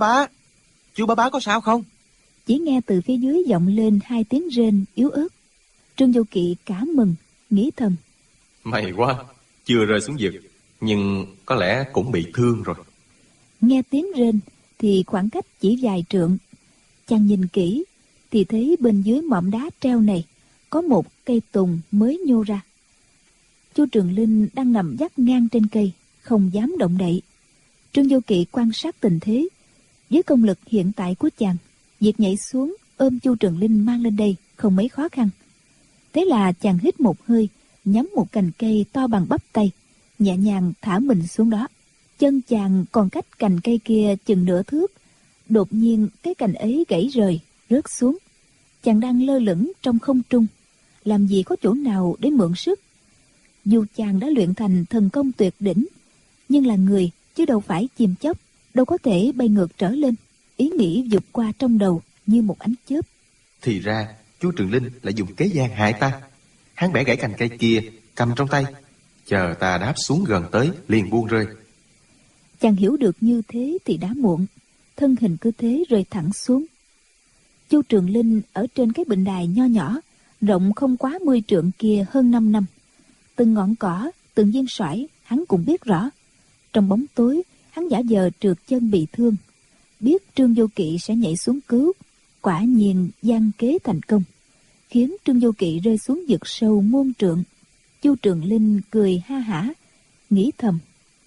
bá bá có sao không? Chỉ nghe từ phía dưới vọng lên 2 tiếng rên yếu ớt. Trương Vô Kỵ cả mừng, nghĩ thầm. May quá, Chưa rơi xuống vực, nhưng có lẽ cũng bị thương rồi. Nghe tiếng rên thì khoảng cách chỉ vài trượng. Chàng nhìn kỹ thì thấy bên dưới mỏm đá treo này có một cây tùng mới nhô ra. Chu Trường Linh đang nằm vắt ngang trên cây, không dám động đậy. Trương Vô Kỵ quan sát tình thế. Với công lực hiện tại của chàng, việc nhảy xuống ôm Chu Trường Linh mang lên đây không mấy khó khăn. Thế là chàng hít một hơi, nhắm một cành cây to bằng bắp tay, nhẹ nhàng thả mình xuống đó. Chân chàng còn cách cành cây kia chừng nửa thước. Đột nhiên cái cành ấy gãy rời, rớt xuống. Chàng đang lơ lửng trong không trung, làm gì có chỗ nào để mượn sức. Dù chàng đã luyện thành thần công tuyệt đỉnh, nhưng là người chứ đâu phải chim chóc, đâu có thể bay ngược trở lên. Ý nghĩ vụt qua trong đầu như một ánh chớp. Thì ra chú Trường Linh lại dùng kế gian hại ta. Hắn bẻ gãy cành cây kia, cầm trong tay, chờ ta đáp xuống gần tới liền buông rơi. Chàng hiểu được như thế thì đã muộn. Thân hình cứ thế rơi thẳng xuống. Chu Trường Linh ở trên cái bình đài nho nhỏ, rộng không quá 10 trượng kia hơn 5 năm. Từng ngọn cỏ, từng viên sỏi hắn cũng biết rõ. Trong bóng tối, hắn giả vờ trượt chân bị thương, biết Trương Vô Kỵ sẽ nhảy xuống cứu. Quả nhiên gian kế thành công, khiến Trương Vô Kỵ rơi xuống vực sâu muôn trượng. Chu Trường Linh cười ha hả, nghĩ thầm: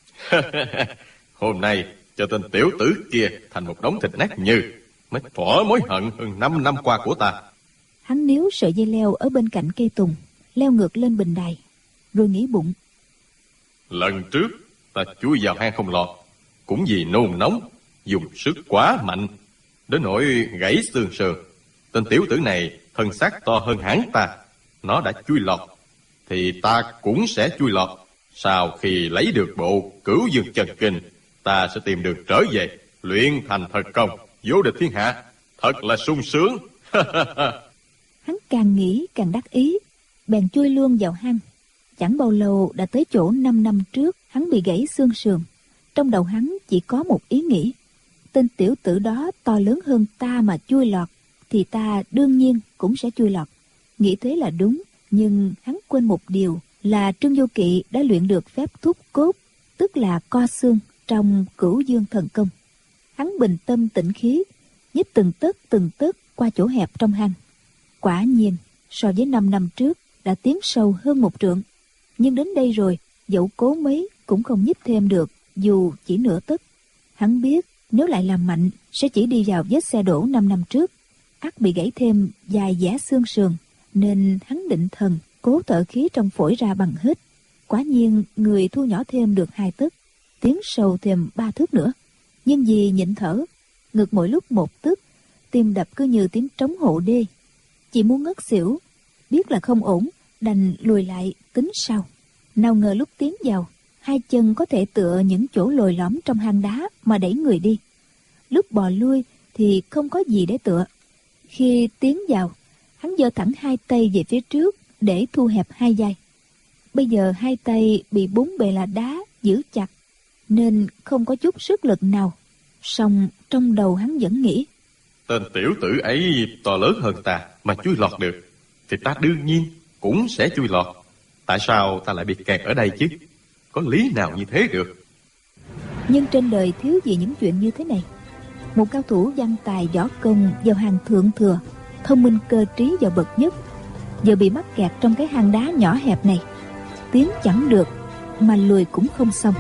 Hôm nay cho tên tiểu tử kia thành một đống thịt nát như mới thỏa mối hận hơn 5 năm qua của ta. Hắn níu sợi dây leo ở bên cạnh cây tùng, leo ngược lên bình đài, rồi nghĩ bụng: Lần trước ta chui vào hang không lọt, cũng vì nôn nóng, dùng sức quá mạnh, đến nỗi gãy xương sườn. Tên tiểu tử này thân xác to hơn hẳn ta, nó đã chui lọt thì ta cũng sẽ chui lọt. Sau khi lấy được bộ Cửu Dương Chân Kinh, ta sẽ tìm đường trở về, luyện thành thật công, vô địch thiên hạ. Thật là sung sướng. Hắn càng nghĩ càng đắc ý, bèn chui luôn vào hang. Chẳng bao lâu đã tới chỗ 5 năm trước hắn bị gãy xương sườn. Trong đầu hắn chỉ có một ý nghĩ: tên tiểu tử đó to lớn hơn ta mà chui lọt, thì ta đương nhiên cũng sẽ chui lọt. Nghĩ thế là đúng, nhưng hắn quên một điều là Trương Vô Kỵ đã luyện được phép thúc cốt, tức là co xương trong Cửu Dương Thần Công. Hắn bình tâm tĩnh khí, nhích từng tấc qua chỗ hẹp trong hang. Quả nhiên so với 5 năm trước đã tiến sâu hơn 1 trượng, nhưng đến đây rồi dẫu cố mấy cũng không nhích thêm được, dù chỉ nửa tấc. Hắn biết nếu lại làm mạnh sẽ chỉ đi vào vết xe đổ 5 năm trước, ắt bị gãy thêm vài vẽ xương sườn, nên hắn định thần cố thở khí trong phổi ra bằng hít. Quả nhiên người thu nhỏ thêm được 2 tấc, tiến sâu thêm 3 thước nữa. Nhưng vì nhịn thở, ngực mỗi lúc 1 tấc, tim đập cứ như tiếng trống hộ đê. Chỉ muốn ngất xỉu, biết là không ổn, đành lùi lại tính sau. Nào ngờ lúc tiến vào, 2 chân có thể tựa những chỗ lồi lõm trong hang đá mà đẩy người đi. Lúc bò lui thì không có gì để tựa. Khi tiến vào, hắn giơ thẳng 2 tay về phía trước để thu hẹp 2 vai. Bây giờ 2 tay bị 4 bề là đá giữ chặt, nên không có chút sức lực nào. Song trong đầu hắn vẫn nghĩ: Tên tiểu tử ấy to lớn hơn ta mà chui lọt được, thì ta đương nhiên cũng sẽ chui lọt. Tại sao ta lại bị kẹt ở đây chứ? Có lý nào như thế được? Nhưng trên đời thiếu gì những chuyện như thế này. Một cao thủ văn tài võ công vào hàng thượng thừa, thông minh cơ trí vào bậc nhất, giờ bị mắc kẹt trong cái hang đá nhỏ hẹp này. Tiến chẳng được, mà lùi cũng không xong.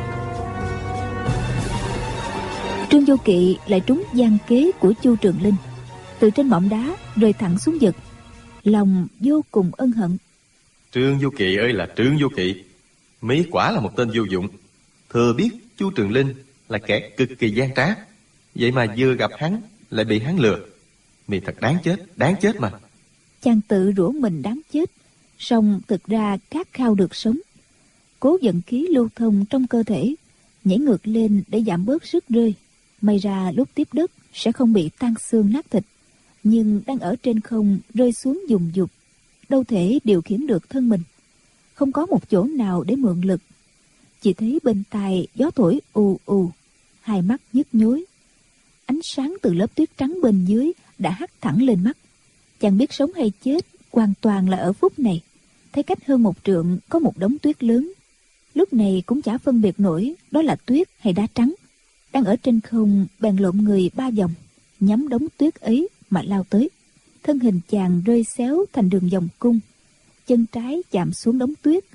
Trương Vô Kỵ lại trúng gian kế của Chu Trường Linh, từ trên mỏm đá rơi thẳng xuống vực. Lòng vô cùng ân hận. Trương Vô Kỵ ơi là Trương Vô Kỵ, mỹ quả là một tên vô dụng. Thừa biết Chu Trường Linh là kẻ cực kỳ gian trá, vậy mà vừa gặp hắn lại bị hắn lừa. Mi thật đáng chết mà. Chàng tự rủa mình đáng chết, song thực ra khát khao được sống. Cố vận khí lưu thông trong cơ thể, nhảy ngược lên để giảm bớt sức rơi. May ra lúc tiếp đất sẽ không bị tan xương nát thịt, nhưng đang ở trên không rơi xuống dùng dục, đâu thể điều khiển được thân mình. Không có một chỗ nào để mượn lực. Chỉ thấy bên tai gió thổi ù ù, 2 mắt nhức nhối. Ánh sáng từ lớp tuyết trắng bên dưới đã hắt thẳng lên mắt. Chẳng biết sống hay chết, hoàn toàn là ở phút này. Thấy cách hơn 1 trượng có một đống tuyết lớn. Lúc này cũng chả phân biệt nổi đó là tuyết hay đá trắng. Đang ở trên không bèn lộn người 3 vòng, nhắm đống tuyết ấy mà lao tới. Thân hình chàng rơi xéo thành đường vòng cung, chân trái chạm xuống đống tuyết,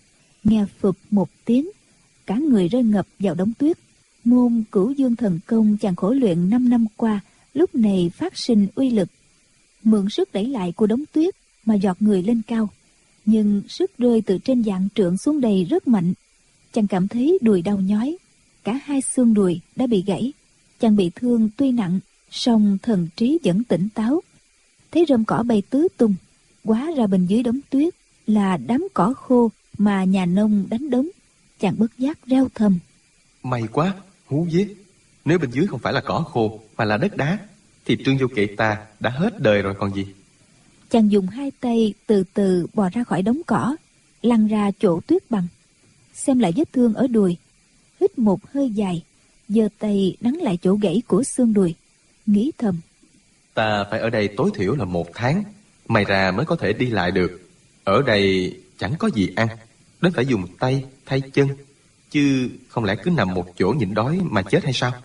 nghe phụp một tiếng, cả người rơi ngập vào đống tuyết. Môn Cửu Dương thần công chàng khổ luyện 5 năm qua lúc này phát sinh uy lực, mượn sức đẩy lại của đống tuyết mà giọt người lên cao. Nhưng sức rơi từ trên vạn trượng xuống đây rất mạnh. Chàng cảm thấy đùi đau nhói, cả hai xương đùi đã bị gãy. Chàng bị thương tuy nặng, song thần trí vẫn tỉnh táo. Thấy rơm cỏ bay tứ tung, hóa ra bên dưới đống tuyết là đám cỏ khô mà nhà nông đánh đống. Chàng bất giác reo thầm: May quá, hú vía. Nếu bên dưới không phải là cỏ khô mà là đất đá thì Trương Vô Kỵ ta đã hết đời rồi còn gì. Chàng dùng hai tay từ từ bò ra khỏi đống cỏ, lăn ra chỗ tuyết bằng, xem lại vết thương ở đùi, hít một hơi dài, giơ tay nắn lại chỗ gãy của xương đùi, nghĩ thầm: Ta phải ở đây tối thiểu là 1 tháng, may ra mới có thể đi lại được. Ở đây chẳng có gì ăn, đến phải dùng tay thay chân, chứ không lẽ cứ nằm một chỗ nhịn đói mà chết hay sao?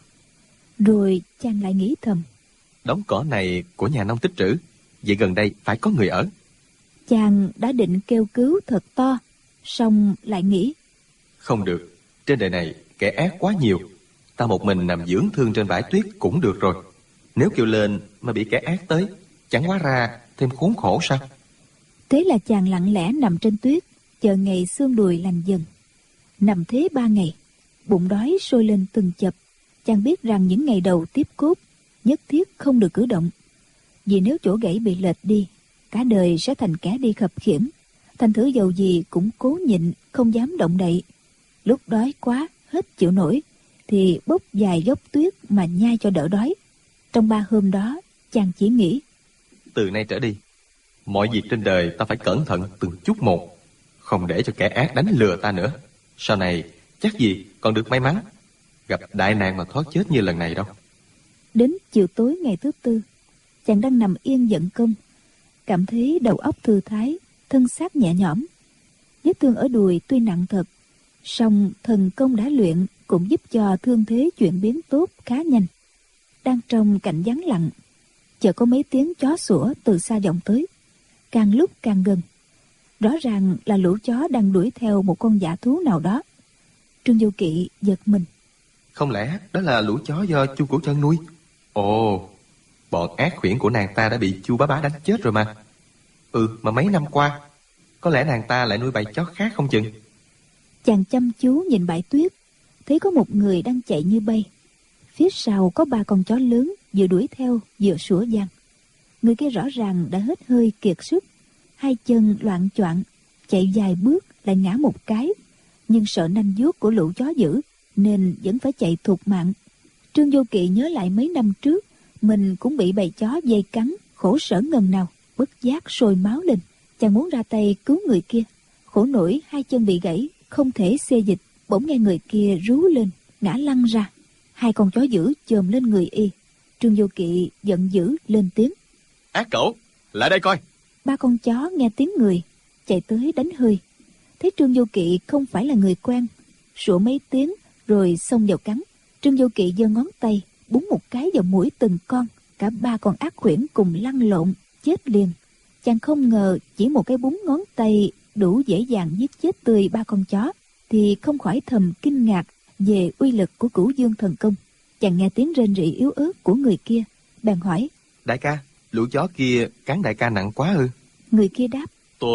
Rồi chàng lại nghĩ thầm: Đống cỏ này của nhà nông tích trữ, vậy gần đây phải có người ở. Chàng đã định kêu cứu thật to, song lại nghĩ: Không được, trên đời này kẻ ác quá nhiều. Ta một mình nằm dưỡng thương trên bãi tuyết cũng được rồi. Nếu kêu lên mà bị kẻ ác tới, chẳng hóa ra thêm khốn khổ sao? Thế là chàng lặng lẽ nằm trên tuyết, chờ ngày xương đùi lành dần. Nằm thế 3 ngày, bụng đói sôi lên từng chập. Chàng biết rằng những ngày đầu tiếp cốt nhất thiết không được cử động, vì nếu chỗ gãy bị lệch đi, cả đời sẽ thành kẻ đi khập khiễng. Thành thử dầu gì cũng cố nhịn, không dám động đậy. Lúc đói quá hết chịu nổi thì bốc vài dốc tuyết mà nhai cho đỡ đói. Trong 3 hôm đó, chàng chỉ nghĩ: Từ nay trở đi, mọi việc trên đời ta phải cẩn thận từng chút một, không để cho kẻ ác đánh lừa ta nữa. Sau này chắc gì còn được may mắn gặp đại nạn mà thoát chết như lần này đâu. Đến chiều tối ngày thứ 4, chàng đang nằm yên vận công, cảm thấy đầu óc thư thái, thân xác nhẹ nhõm. Vết thương ở đùi tuy nặng thật, song thần công đã luyện cũng giúp cho thương thế chuyển biến tốt khá nhanh. Đang trong cảnh vắng lặng, chợt có mấy tiếng chó sủa từ xa vọng tới, càng lúc càng gần. Rõ ràng là lũ chó đang đuổi theo một con dã thú nào đó. Trương Vô Kỵ giật mình: Không lẽ đó là lũ chó do Chu Cửu Chân nuôi? Ồ, bọn ác khuyển của nàng ta đã bị Chu Bá Bá đánh chết rồi mà. Mà mấy năm qua có lẽ nàng ta lại nuôi bầy chó khác không chừng. Chàng chăm chú nhìn bãi tuyết, thấy có một người đang chạy như bay. Phía sau có 3 con chó lớn vừa đuổi theo vừa sủa vang. Người kia rõ ràng đã hết hơi kiệt sức, hai chân loạng choạng, chạy vài bước lại ngã một cái, nhưng sợ nanh vuốt của lũ chó dữ nên vẫn phải chạy thục mạng. Trương Vô Kỵ nhớ lại mấy năm trước mình cũng bị bầy chó dây cắn, khổ sở ngần nào, bất giác sôi máu lên. Chàng muốn ra tay cứu người kia, khổ nổi hai chân bị gãy, không thể xê dịch. Bỗng nghe người kia rú lên, ngã lăn ra. 2 con chó dữ chồm lên người y. Trương Vô Kỵ giận dữ lên tiếng: Ác cẩu, lại đây coi. 3 con chó nghe tiếng người chạy tới đánh hơi. Thấy Trương Vô Kỵ không phải là người quen, sủa mấy tiếng rồi xông vào cắn. Trương Vô Kỵ giơ ngón tay búng một cái vào mũi từng con. Cả 3 con ác khuyển cùng lăn lộn chết liền. Chàng không ngờ chỉ một cái búng ngón tay đủ dễ dàng giết chết tươi 3 con chó, thì không khỏi thầm kinh ngạc về uy lực của Cửu Dương thần công. Chàng nghe tiếng rên rỉ yếu ớt của người kia, bèn hỏi: Đại ca, lũ chó kia cắn đại ca nặng quá ư? Người kia đáp: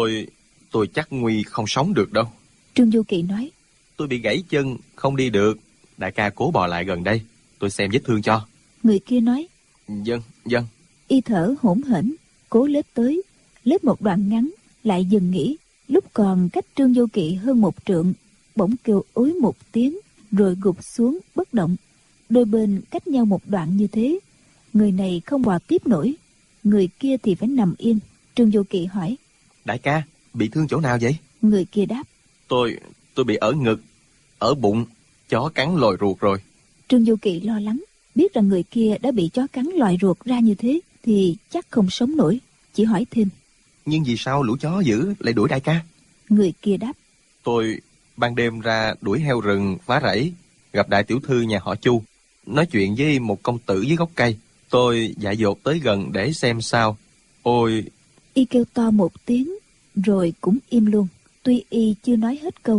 Tôi chắc nguy không sống được đâu. Trương Vô Kỵ nói: Tôi bị gãy chân, không đi được. Đại ca cố bò lại gần đây, tôi xem vết thương cho. Người kia nói: Vâng. Y thở hổn hển, cố lết tới, lết một đoạn ngắn, lại dừng nghỉ. Lúc còn cách Trương Vô Kỵ hơn 1 trượng, bỗng kêu ối một tiếng, rồi gục xuống bất động. Đôi bên cách nhau một đoạn như thế, người này không bò tiếp nổi, người kia thì phải nằm yên. Trương Vô Kỵ hỏi: Đại ca, bị thương chỗ nào vậy? Người kia đáp: Tôi bị ở ngực, ở bụng, chó cắn lòi ruột rồi. Trương Vô Kỵ lo lắng, biết rằng người kia đã bị chó cắn lòi ruột ra như thế thì chắc không sống nổi, chỉ hỏi thêm: Nhưng vì sao lũ chó dữ lại đuổi đại ca? Người kia đáp: Tôi ban đêm ra đuổi heo rừng phá rẫy, gặp đại tiểu thư nhà họ Chu, nói chuyện với một công tử dưới gốc cây. Tôi dại dột tới gần để xem sao. Ôi! Y kêu to một tiếng rồi cũng im luôn. Tuy y chưa nói hết câu,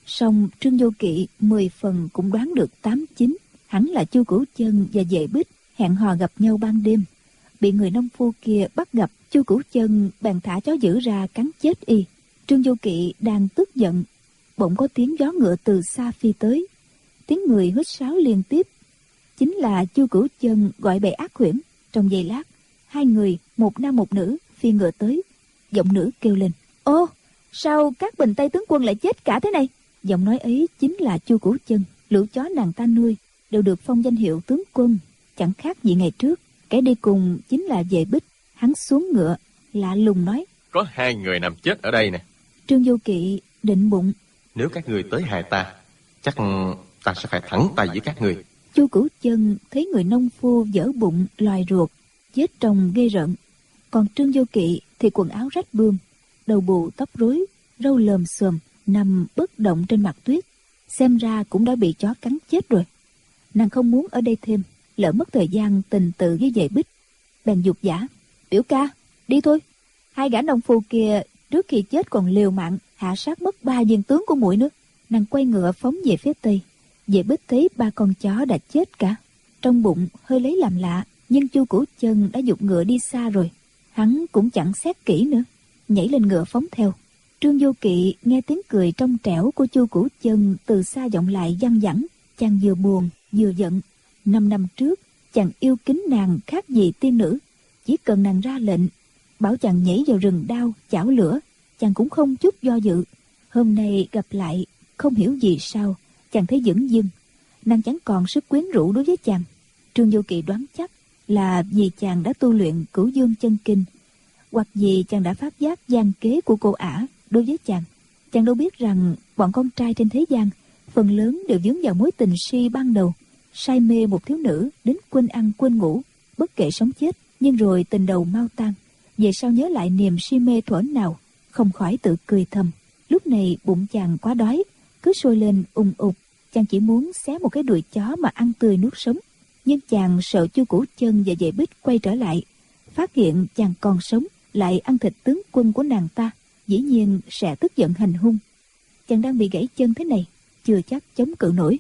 Song Trương Vô Kỵ 10 phần cũng đoán được 8-9, hẳn là Chu Cửu Chân và Vệ Bích hẹn hò gặp nhau ban đêm. Bị người nông phu kia bắt gặp, Chu Cửu Chân bèn thả chó dữ ra cắn chết y. Trương Vô Kỵ đang tức giận, bỗng có tiếng gió ngựa từ xa phi tới, tiếng người huýt sáo liên tiếp. Chính là Chu Cửu Chân gọi bầy ác huyễn. Trong giây lát, hai người, một nam một nữ, phi ngựa tới. Giọng nữ kêu lên: Ô, sao các bình Tây tướng quân lại chết cả thế này? Giọng nói ấy chính là Chu Cửu Chân. Lũ chó nàng ta nuôi đều được phong danh hiệu tướng quân, chẳng khác gì ngày trước. Kẻ đi cùng chính là Vệ Bích. Hắn xuống ngựa, lạ lùng nói: Có 2 người nằm chết ở đây nè. Trương Vô Kỵ định bụng: Nếu các người tới hại ta, chắc ta sẽ phải thẳng tay với các người. Chu Cửu Chân thấy người nông phu dở bụng loài ruột, chết trông ghê rợn. Còn Trương Vô Kỵ thì quần áo rách bươm, đầu bù tóc rối, râu lồm xồm, nằm bất động trên mặt tuyết, xem ra cũng đã bị chó cắn chết rồi. Nàng không muốn ở đây thêm, lỡ mất thời gian tình tự với Vệ Bích, bèn dục giả: Biểu ca, đi thôi. 2 gã nông phu kia trước khi chết còn liều mạng hạ sát mất 3 viên tướng của muội nữa. Nàng quay ngựa phóng về phía tây. Vệ Bích thấy 3 con chó đã chết cả, trong bụng hơi lấy làm lạ, nhưng Chu Cửu Chân đã giục ngựa đi xa rồi, hắn cũng chẳng xét kỹ nữa, nhảy lên ngựa phóng theo. Trương Vô Kỵ nghe tiếng cười trong trẻo của Chu Cửu Chân từ xa vọng lại văng vẳng, chàng vừa buồn vừa giận. 5 năm trước chàng yêu kính nàng khác gì tiên nữ, chỉ cần nàng ra lệnh bảo chàng nhảy vào rừng đao chảo lửa, chàng cũng không chút do dự. Hôm nay gặp lại, không hiểu vì sao chàng thấy dửng dưng, nàng chẳng còn sức quyến rũ đối với chàng. Trương Vô Kỵ đoán chắc là vì chàng đã tu luyện Cửu Dương chân kinh, hoặc vì chàng đã phát giác gian kế của cô ả đối với chàng. Chàng đâu biết rằng bọn con trai trên thế gian phần lớn đều vướng vào mối tình si ban đầu, say mê một thiếu nữ đến quên ăn quên ngủ, bất kể sống chết. Nhưng rồi tình đầu mau tan, về sau nhớ lại niềm si mê thuở nào, không khỏi tự cười thầm. Lúc này bụng chàng quá đói, cứ sôi lên ùng ục. Chàng chỉ muốn xé một cái đùi chó mà ăn tươi nuốt sống. Nhưng chàng sợ Chu Cửu Chân và Vệ Bích quay trở lại, phát hiện chàng còn sống, lại ăn thịt tướng quân của nàng ta, dĩ nhiên sẽ tức giận hành hung. Chàng đang bị gãy chân thế này, chưa chắc chống cự nổi.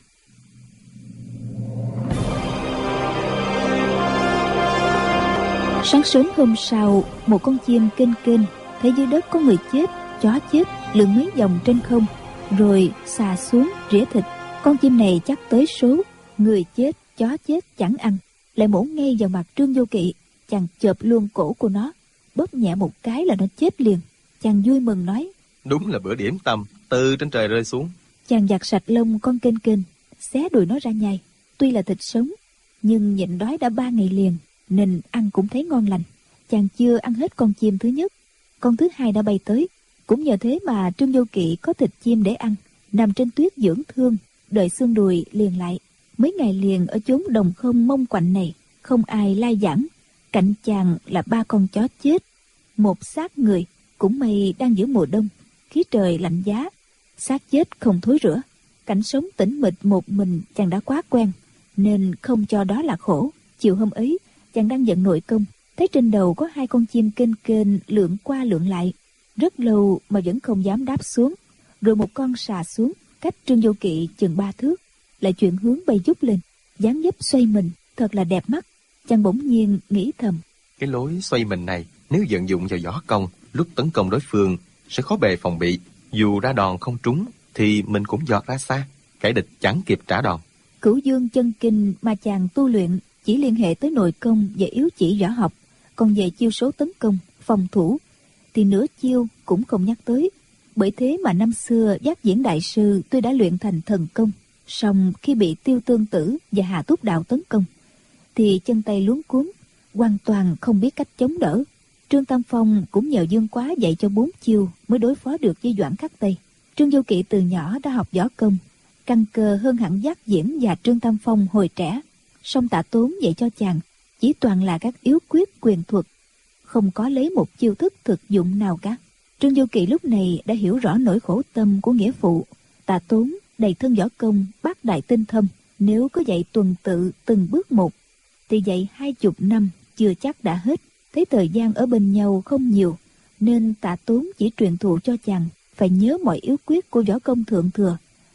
Sáng sớm hôm sau, một con chim kênh kênh thấy dưới đất có người chết, chó chết, lượn mấy vòng trên không, rồi xà xuống rỉa thịt. Con chim này chắc tới số, người chết, chó chết chẳng ăn, lại mổ ngay vào mặt Trương Vô Kỵ. Chàng chộp luôn cổ của nó, bóp nhẹ một cái là nó chết liền. Chàng vui mừng nói: Đúng là bữa điểm tâm từ trên trời rơi xuống. Chàng giặt sạch lông con kênh kênh, xé đùi nó ra nhai. Tuy là thịt sống, nhưng nhịn đói đã 3 ngày liền, nên ăn cũng thấy ngon lành. Chàng chưa ăn hết con chim thứ nhất, con thứ hai đã bay tới. Cũng nhờ thế mà Trương Vô Kỵ có thịt chim để ăn, nằm trên tuyết dưỡng thương, đợi xương đùi liền lại. Mấy ngày liền ở chốn đồng không mông quạnh này, không ai lai vãng. Cạnh chàng là 3 con chó chết, một xác người. Cũng may đang giữa mùa đông, khí trời lạnh giá, xác chết không thối rữa. Cảnh sống tĩnh mịch một mình chàng đã quá quen, nên không cho đó là khổ. Chiều hôm ấy, chàng đang giận nội công, thấy trên đầu có 2 con chim kênh kênh lượn qua lượn lại, rất lâu mà vẫn không dám đáp xuống. Rồi một con sà xuống, cách Trương Vô Kỵ chừng 3 thước, lại chuyển hướng bay vút lên, dáng dấp xoay mình thật là đẹp mắt. Chàng bỗng nhiên nghĩ thầm: Cái lối xoay mình này, nếu vận dụng vào võ công, lúc tấn công đối phương sẽ khó bề phòng bị. Dù ra đòn không trúng thì mình cũng giọt ra xa, kẻ địch chẳng kịp trả đòn. Cửu Dương chân kinh mà chàng tu luyện chỉ liên hệ tới nội công và yếu chỉ võ học, còn về chiêu số tấn công, phòng thủ thì nửa chiêu cũng không nhắc tới. Bởi thế mà năm xưa Giác Diễn đại sư tuy đã luyện thành thần công, song khi bị Tiêu Tương Tử và Hà Túc Đạo tấn công thì chân tay luống cuống, hoàn toàn không biết cách chống đỡ. Trương Tam Phong cũng nhờ Dương Quá dạy cho 4 chiêu mới đối phó được với Doãn Khắc Tây. Trương Vô Kỵ từ nhỏ đã học võ công, căn cơ hơn hẳn Giác Diễn và Trương Tam Phong hồi trẻ. Song Tạ Tốn dạy cho chàng chỉ toàn là các yếu quyết quyền thuật, không có lấy một chiêu thức thực dụng nào cả. Trương Vô Kỵ lúc này đã hiểu rõ nỗi khổ tâm của nghĩa phụ. Tạ Tốn đầy thân võ công, bác đại tinh thâm, nếu có dạy tuần tự từng bước một thì dạy 20 năm chưa chắc đã hết. Thấy thời gian ở bên nhau không nhiều, nên Tạ Tốn chỉ truyền thụ cho chàng phải nhớ mọi yếu quyết của võ công thượng thừa,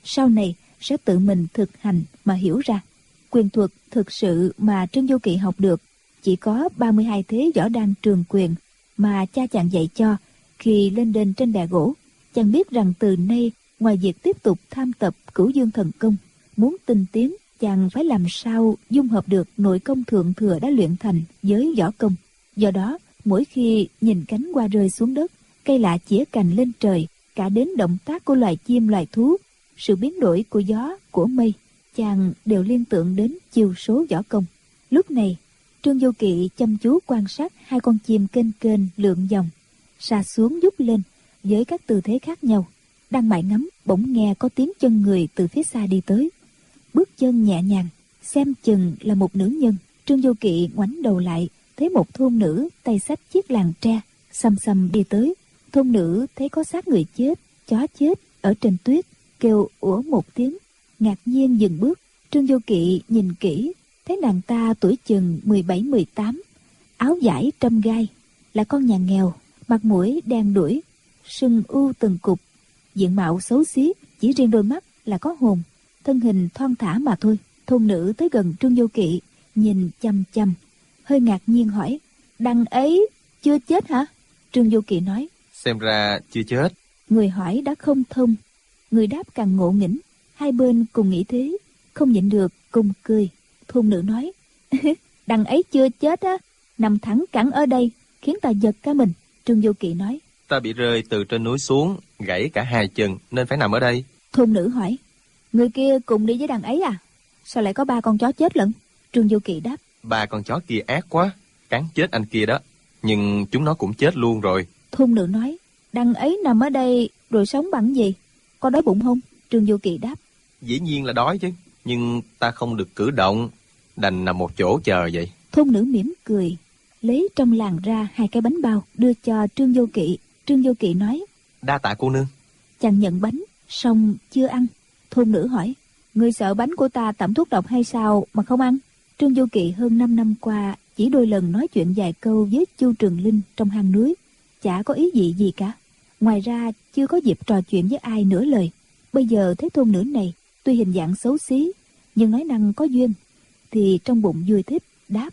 sau này sẽ tự mình thực hành mà hiểu ra. Quyền thuật thực sự mà Trương Vô Kỵ học được chỉ có 32 thế võ đan trường quyền mà cha chàng dạy cho khi lên đên trên đè gỗ. Chàng biết rằng từ nay, ngoài việc tiếp tục tham tập Cửu Dương Thần Công, muốn tinh tiến, chàng phải làm sao dung hợp được nội công thượng thừa đã luyện thành với võ công. Do đó, mỗi khi nhìn cánh hoa rơi xuống đất, cây lạ chĩa cành lên trời, cả đến động tác của loài chim loài thú, sự biến đổi của gió, của mây, chàng đều liên tưởng đến chiêu số võ công. Lúc này, Trương Vô Kỵ chăm chú quan sát hai con chim kênh kênh lượn vòng, sa xuống dút lên với các tư thế khác nhau. Đang mải ngắm, bỗng nghe có tiếng chân người từ phía xa đi tới. Bước chân nhẹ nhàng, xem chừng là một nữ nhân. Trương Vô Kỵ ngoảnh đầu lại, thấy một thôn nữ tay xách chiếc làng tre, xăm xăm đi tới. Thôn nữ thấy có xác người chết, chó chết ở trên tuyết, kêu ủa một tiếng, ngạc nhiên dừng bước. Trương Vô Kỵ nhìn kỹ, thấy nàng ta tuổi chừng 17-18, áo vải trâm gai, là con nhà nghèo, mặt mũi đen đuổi, sưng u từng cục, diện mạo xấu xí, chỉ riêng đôi mắt là có hồn, thân hình thon thả mà thôi. Thôn nữ tới gần Trương Vô Kỵ, nhìn chăm chăm, hơi ngạc nhiên hỏi: "Đằng ấy chưa chết hả?" Trương Vô Kỵ nói: "Xem ra chưa chết." Người hỏi đã không thông, người đáp càng ngộ nghĩnh. Hai bên cùng nghĩ thế, không nhịn được cùng cười. Thôn nữ nói: "Đằng ấy chưa chết á, nằm thẳng cẳng ở đây, khiến ta giật cả mình." Trương Vô Kỵ nói: "Ta bị rơi từ trên núi xuống, gãy cả hai chân nên phải nằm ở đây." Thôn nữ hỏi: "Người kia cùng đi với đằng ấy à? Sao lại có 3 con chó chết lận?" Trương Vô Kỵ đáp: "3 con chó kia ác quá, cắn chết anh kia đó, nhưng chúng nó cũng chết luôn rồi." Thôn nữ nói: "Đằng ấy nằm ở đây rồi sống bằng gì? Có đói bụng không?" Trương Vô Kỵ đáp: "Dĩ nhiên là đói chứ, nhưng ta không được cử động, đành nằm một chỗ chờ vậy." Thôn nữ mỉm cười, lấy trong làng ra 2 cái bánh bao đưa cho Trương Vô Kỵ. Trương Vô Kỵ nói: "Đa tạ cô nương." Chàng nhận bánh, xong chưa ăn. Thôn nữ hỏi: "Ngươi sợ bánh của ta tẩm thuốc độc hay sao mà không ăn?" Trương Vô Kỵ hơn 5 năm qua chỉ đôi lần nói chuyện vài câu với Chu Trường Linh trong hang núi, chả có ý gì cả. Ngoài ra chưa có dịp trò chuyện với ai nửa lời. Bây giờ thấy thôn nữ này tuy hình dạng xấu xí nhưng nói năng có duyên, thì trong bụng vui thích, đáp: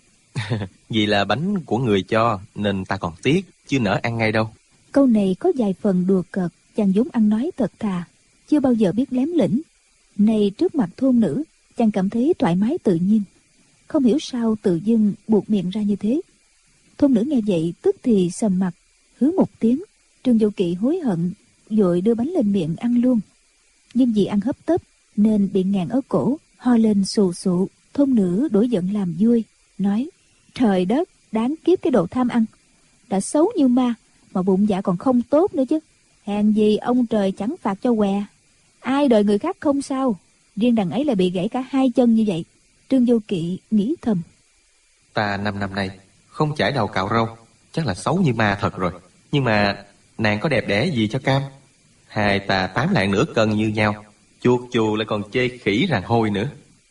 "Vì là bánh của người cho nên ta còn tiếc, chứ nỡ ăn ngay đâu." Câu này có vài phần đùa cợt, chàng vốn ăn nói thật thà, chưa bao giờ biết lém lĩnh. Nay trước mặt thôn nữ, chàng cảm thấy thoải mái tự nhiên, không hiểu sao tự dưng buột miệng ra như thế. Thôn nữ nghe vậy tức thì sầm mặt, hứ một tiếng. Trương Vô Kỵ hối hận, vội đưa bánh lên miệng ăn luôn. Nhưng vì ăn hấp tấp nên bị ngàn ở cổ, ho lên sù sụ. Thôn nữ đổi giận làm vui, nói: "Trời đất, đáng kiếp cái đồ tham ăn, đã xấu như ma mà bụng dạ còn không tốt nữa chứ. Hèn gì ông trời chẳng phạt cho què. Ai đời người khác không sao, riêng đằng ấy là bị gãy cả 2 chân như vậy." Trương Vô Kỵ nghĩ thầm: "Ta 5 năm nay không chải đầu cạo râu, chắc là xấu như ma thật rồi. Nhưng mà nàng có đẹp đẽ gì cho cam? Hai ta 8 lạng nửa cân như nhau, chuột chù lại còn chê khỉ ràng hôi nữa."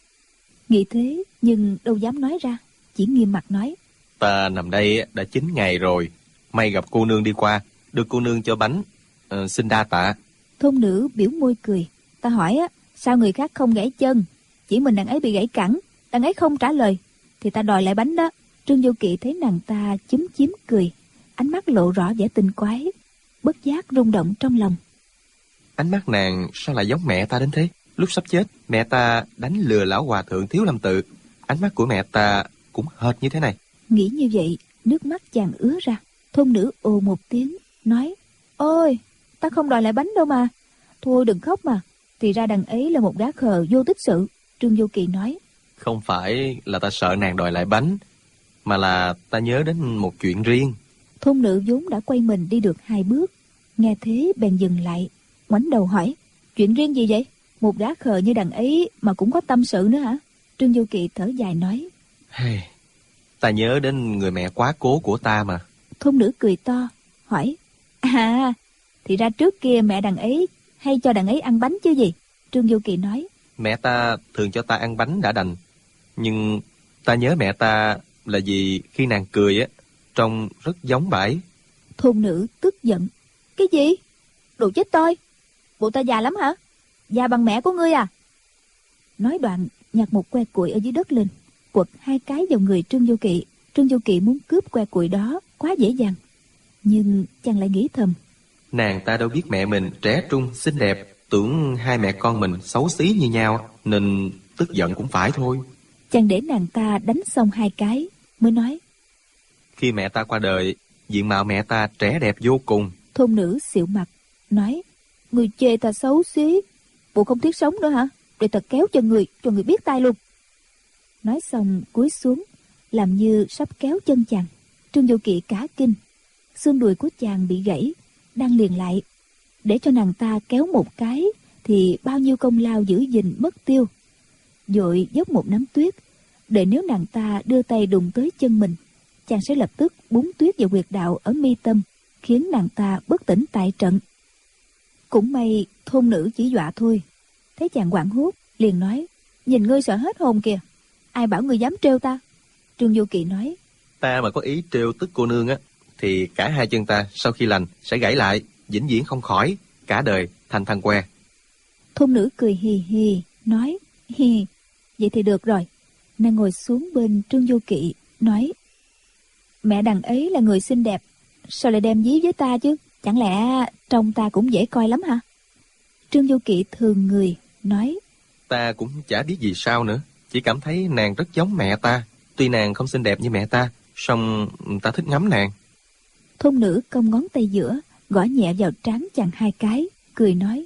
Nghĩ thế nhưng đâu dám nói ra, chỉ nghiêm mặt nói: "Ta nằm đây đã 9 ngày rồi, may gặp cô nương đi qua, được cô nương cho bánh, xin đa tạ." Thôn nữ biểu môi cười: "Ta hỏi á, sao người khác không gãy chân, chỉ mình đằng ấy bị gãy cẳng, đằng ấy không trả lời, thì ta đòi lại bánh đó." Trương Vô Kỵ thấy nàng ta chúm chím cười, ánh mắt lộ rõ vẻ tinh quái, bất giác rung động trong lòng. Ánh mắt nàng sao lại giống mẹ ta đến thế? Lúc sắp chết, mẹ ta đánh lừa lão hòa thượng Thiếu Lâm Tự, ánh mắt của mẹ ta cũng hệt như thế này. Nghĩ như vậy, nước mắt chàng ứa ra. Thôn nữ ồ một tiếng, nói: "Ôi, ta không đòi lại bánh đâu mà. Thôi đừng khóc mà. Thì ra đằng ấy là một gã khờ vô tích sự." Trương Vô Kỵ nói: "Không phải là ta sợ nàng đòi lại bánh, mà là ta nhớ đến một chuyện riêng." Thôn nữ vốn đã quay mình đi được 2 bước, nghe thế bèn dừng lại, ngoảnh đầu hỏi: "Chuyện riêng gì vậy? Một gã khờ như đằng ấy mà cũng có tâm sự nữa hả?" Trương Vô Kỵ thở dài nói: Hey, ta nhớ đến người mẹ quá cố của ta mà. Thôn nữ cười to, hỏi: "À, thì ra trước kia mẹ đằng ấy hay cho đằng ấy ăn bánh chứ gì?" Trương Vô Kỵ nói: "Mẹ ta thường cho ta ăn bánh đã đành, nhưng ta nhớ mẹ ta là vì khi nàng cười á, trông rất giống bãi." Thôn nữ tức giận: "Cái gì? Đồ chết tôi! Bộ ta già lắm hả? già bằng mẹ của ngươi à? Nói đoạn, nhặt một que củi ở dưới đất lên, quật 2 cái vào người Trương Vô Kỵ. Trương Vô Kỵ muốn cướp que củi đó quá dễ dàng, nhưng chàng lại nghĩ thầm: Nàng ta đâu biết mẹ mình trẻ trung, xinh đẹp, tưởng hai mẹ con mình xấu xí như nhau, nên tức giận cũng phải thôi. Chàng để nàng ta đánh xong 2 cái, mới nói: Khi mẹ ta qua đời, diện mạo mẹ ta trẻ đẹp vô cùng. Thôn nữ xịu mặt, nói: Người chê ta xấu xí, bộ không thiết sống nữa hả? Để ta kéo cho người biết tay luôn. Nói xong cúi xuống, làm như sắp kéo chân chàng. Trương Vô Kỵ cả kinh, xương đùi của chàng bị gãy, đang liền lại. Để cho nàng ta kéo một cái thì bao nhiêu công lao giữ gìn mất tiêu. Vội dốc một nắm tuyết, để nếu nàng ta đưa tay đụng tới chân mình, chàng sẽ lập tức búng tuyết vào huyệt đạo ở mi tâm, khiến nàng ta bất tỉnh tại trận. Cũng may thôn nữ chỉ dọa thôi. Thấy chàng hoảng hốt, liền nói: Nhìn ngươi sợ hết hồn kìa, ai bảo ngươi dám trêu ta? Trương Vô Kỵ nói: Ta mà có ý trêu tức cô nương á, thì cả 2 chân ta sau khi lành sẽ gãy lại, vĩnh viễn không khỏi, cả đời thành thằng què. Thôn nữ cười hì hì, nói: Hì, vậy thì được rồi. Nàng ngồi xuống bên Trương Vô Kỵ, nói: Mẹ đằng ấy là người xinh đẹp, sao lại đem dí với ta chứ? Chẳng lẽ trông ta cũng dễ coi lắm hả? Trương Vô Kỵ thường người, nói: Ta cũng chả biết gì sao nữa, chỉ cảm thấy nàng rất giống mẹ ta. Tuy nàng không xinh đẹp như mẹ ta, song ta thích ngắm nàng. Thôn nữ cong ngón tay giữa, gõ nhẹ vào trán chàng 2 cái, cười nói: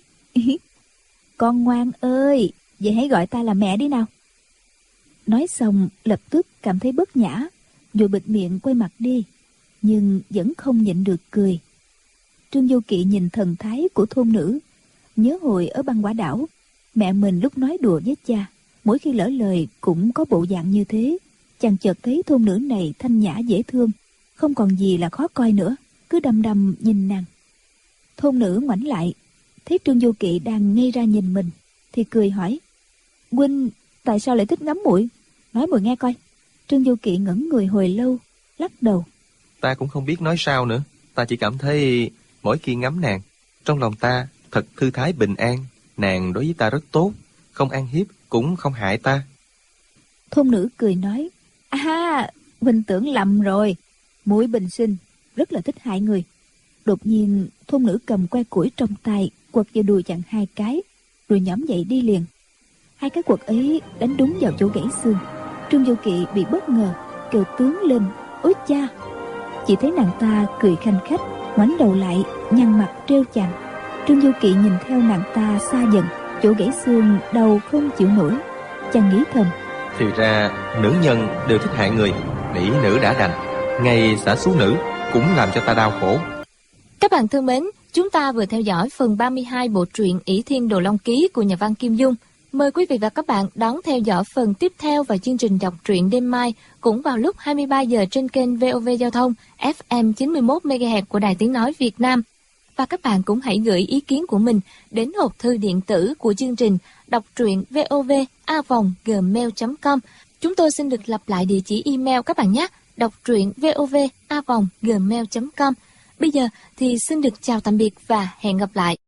Con ngoan ơi, vậy hãy gọi ta là mẹ đi nào. Nói xong lập tức cảm thấy bất nhã, rồi bịt miệng quay mặt đi, nhưng vẫn không nhịn được cười. Trương Vô Kỵ nhìn thần thái của thôn nữ, nhớ hồi ở băng quả đảo, mẹ mình lúc nói đùa với cha, mỗi khi lỡ lời cũng có bộ dạng như thế. Chàng chợt thấy thôn nữ này thanh nhã dễ thương, không còn gì là khó coi nữa, cứ đăm đăm nhìn nàng. Thôn nữ ngoảnh lại, thấy Trương Vô Kỵ đang ngây ra nhìn mình, thì cười hỏi: Huynh tại sao lại thích ngắm muội? Nói muội nghe coi. Trương Vô Kỵ ngẩn người hồi lâu, lắc đầu: Ta cũng không biết nói sao nữa. Ta chỉ cảm thấy mỗi khi ngắm nàng, trong lòng ta thật thư thái bình an. Nàng đối với ta rất tốt, không ăn hiếp cũng không hại ta. Thôn nữ cười nói: Huynh tưởng lầm rồi, muội bình sinh rất là thích hại người. Đột nhiên thôn nữ cầm que củi trong tay, quật vào đùi chàng 2 cái, rồi nhõm dậy đi liền. 2 cái quật ấy đánh đúng vào chỗ gãy xương. Trương Vô Kỵ bị bất ngờ, kêu tướng lên: Ôi cha! Chỉ thấy nàng ta cười khanh khách, ngoảnh đầu lại, nhăn mặt trêu chàng. Trương Vô Kỵ nhìn theo nàng ta xa dần, chỗ gãy xương đầu không chịu nổi. Chàng nghĩ thầm: Thì ra nữ nhân đều thích hại người, mỹ nữ đã đành, ngày xả số nữ cũng làm cho ta đau khổ. Các bạn thân mến, chúng ta vừa theo dõi phần 32 bộ truyện Ỷ Thiên Đồ Long Ký của nhà văn Kim Dung. Mời quý vị và các bạn đón theo dõi phần tiếp theo vào chương trình đọc truyện đêm mai, cũng vào lúc 23 giờ trên kênh VOV Giao thông FM 91 MHz của Đài Tiếng nói Việt Nam. Và các bạn cũng hãy gửi ý kiến của mình đến hộp thư điện tử của chương trình đọc truyện vov@gmail.com. Chúng tôi xin được lặp lại địa chỉ email các bạn nhé: đọc truyện vov@gmail.com. Bây giờ thì xin được chào tạm biệt và hẹn gặp lại.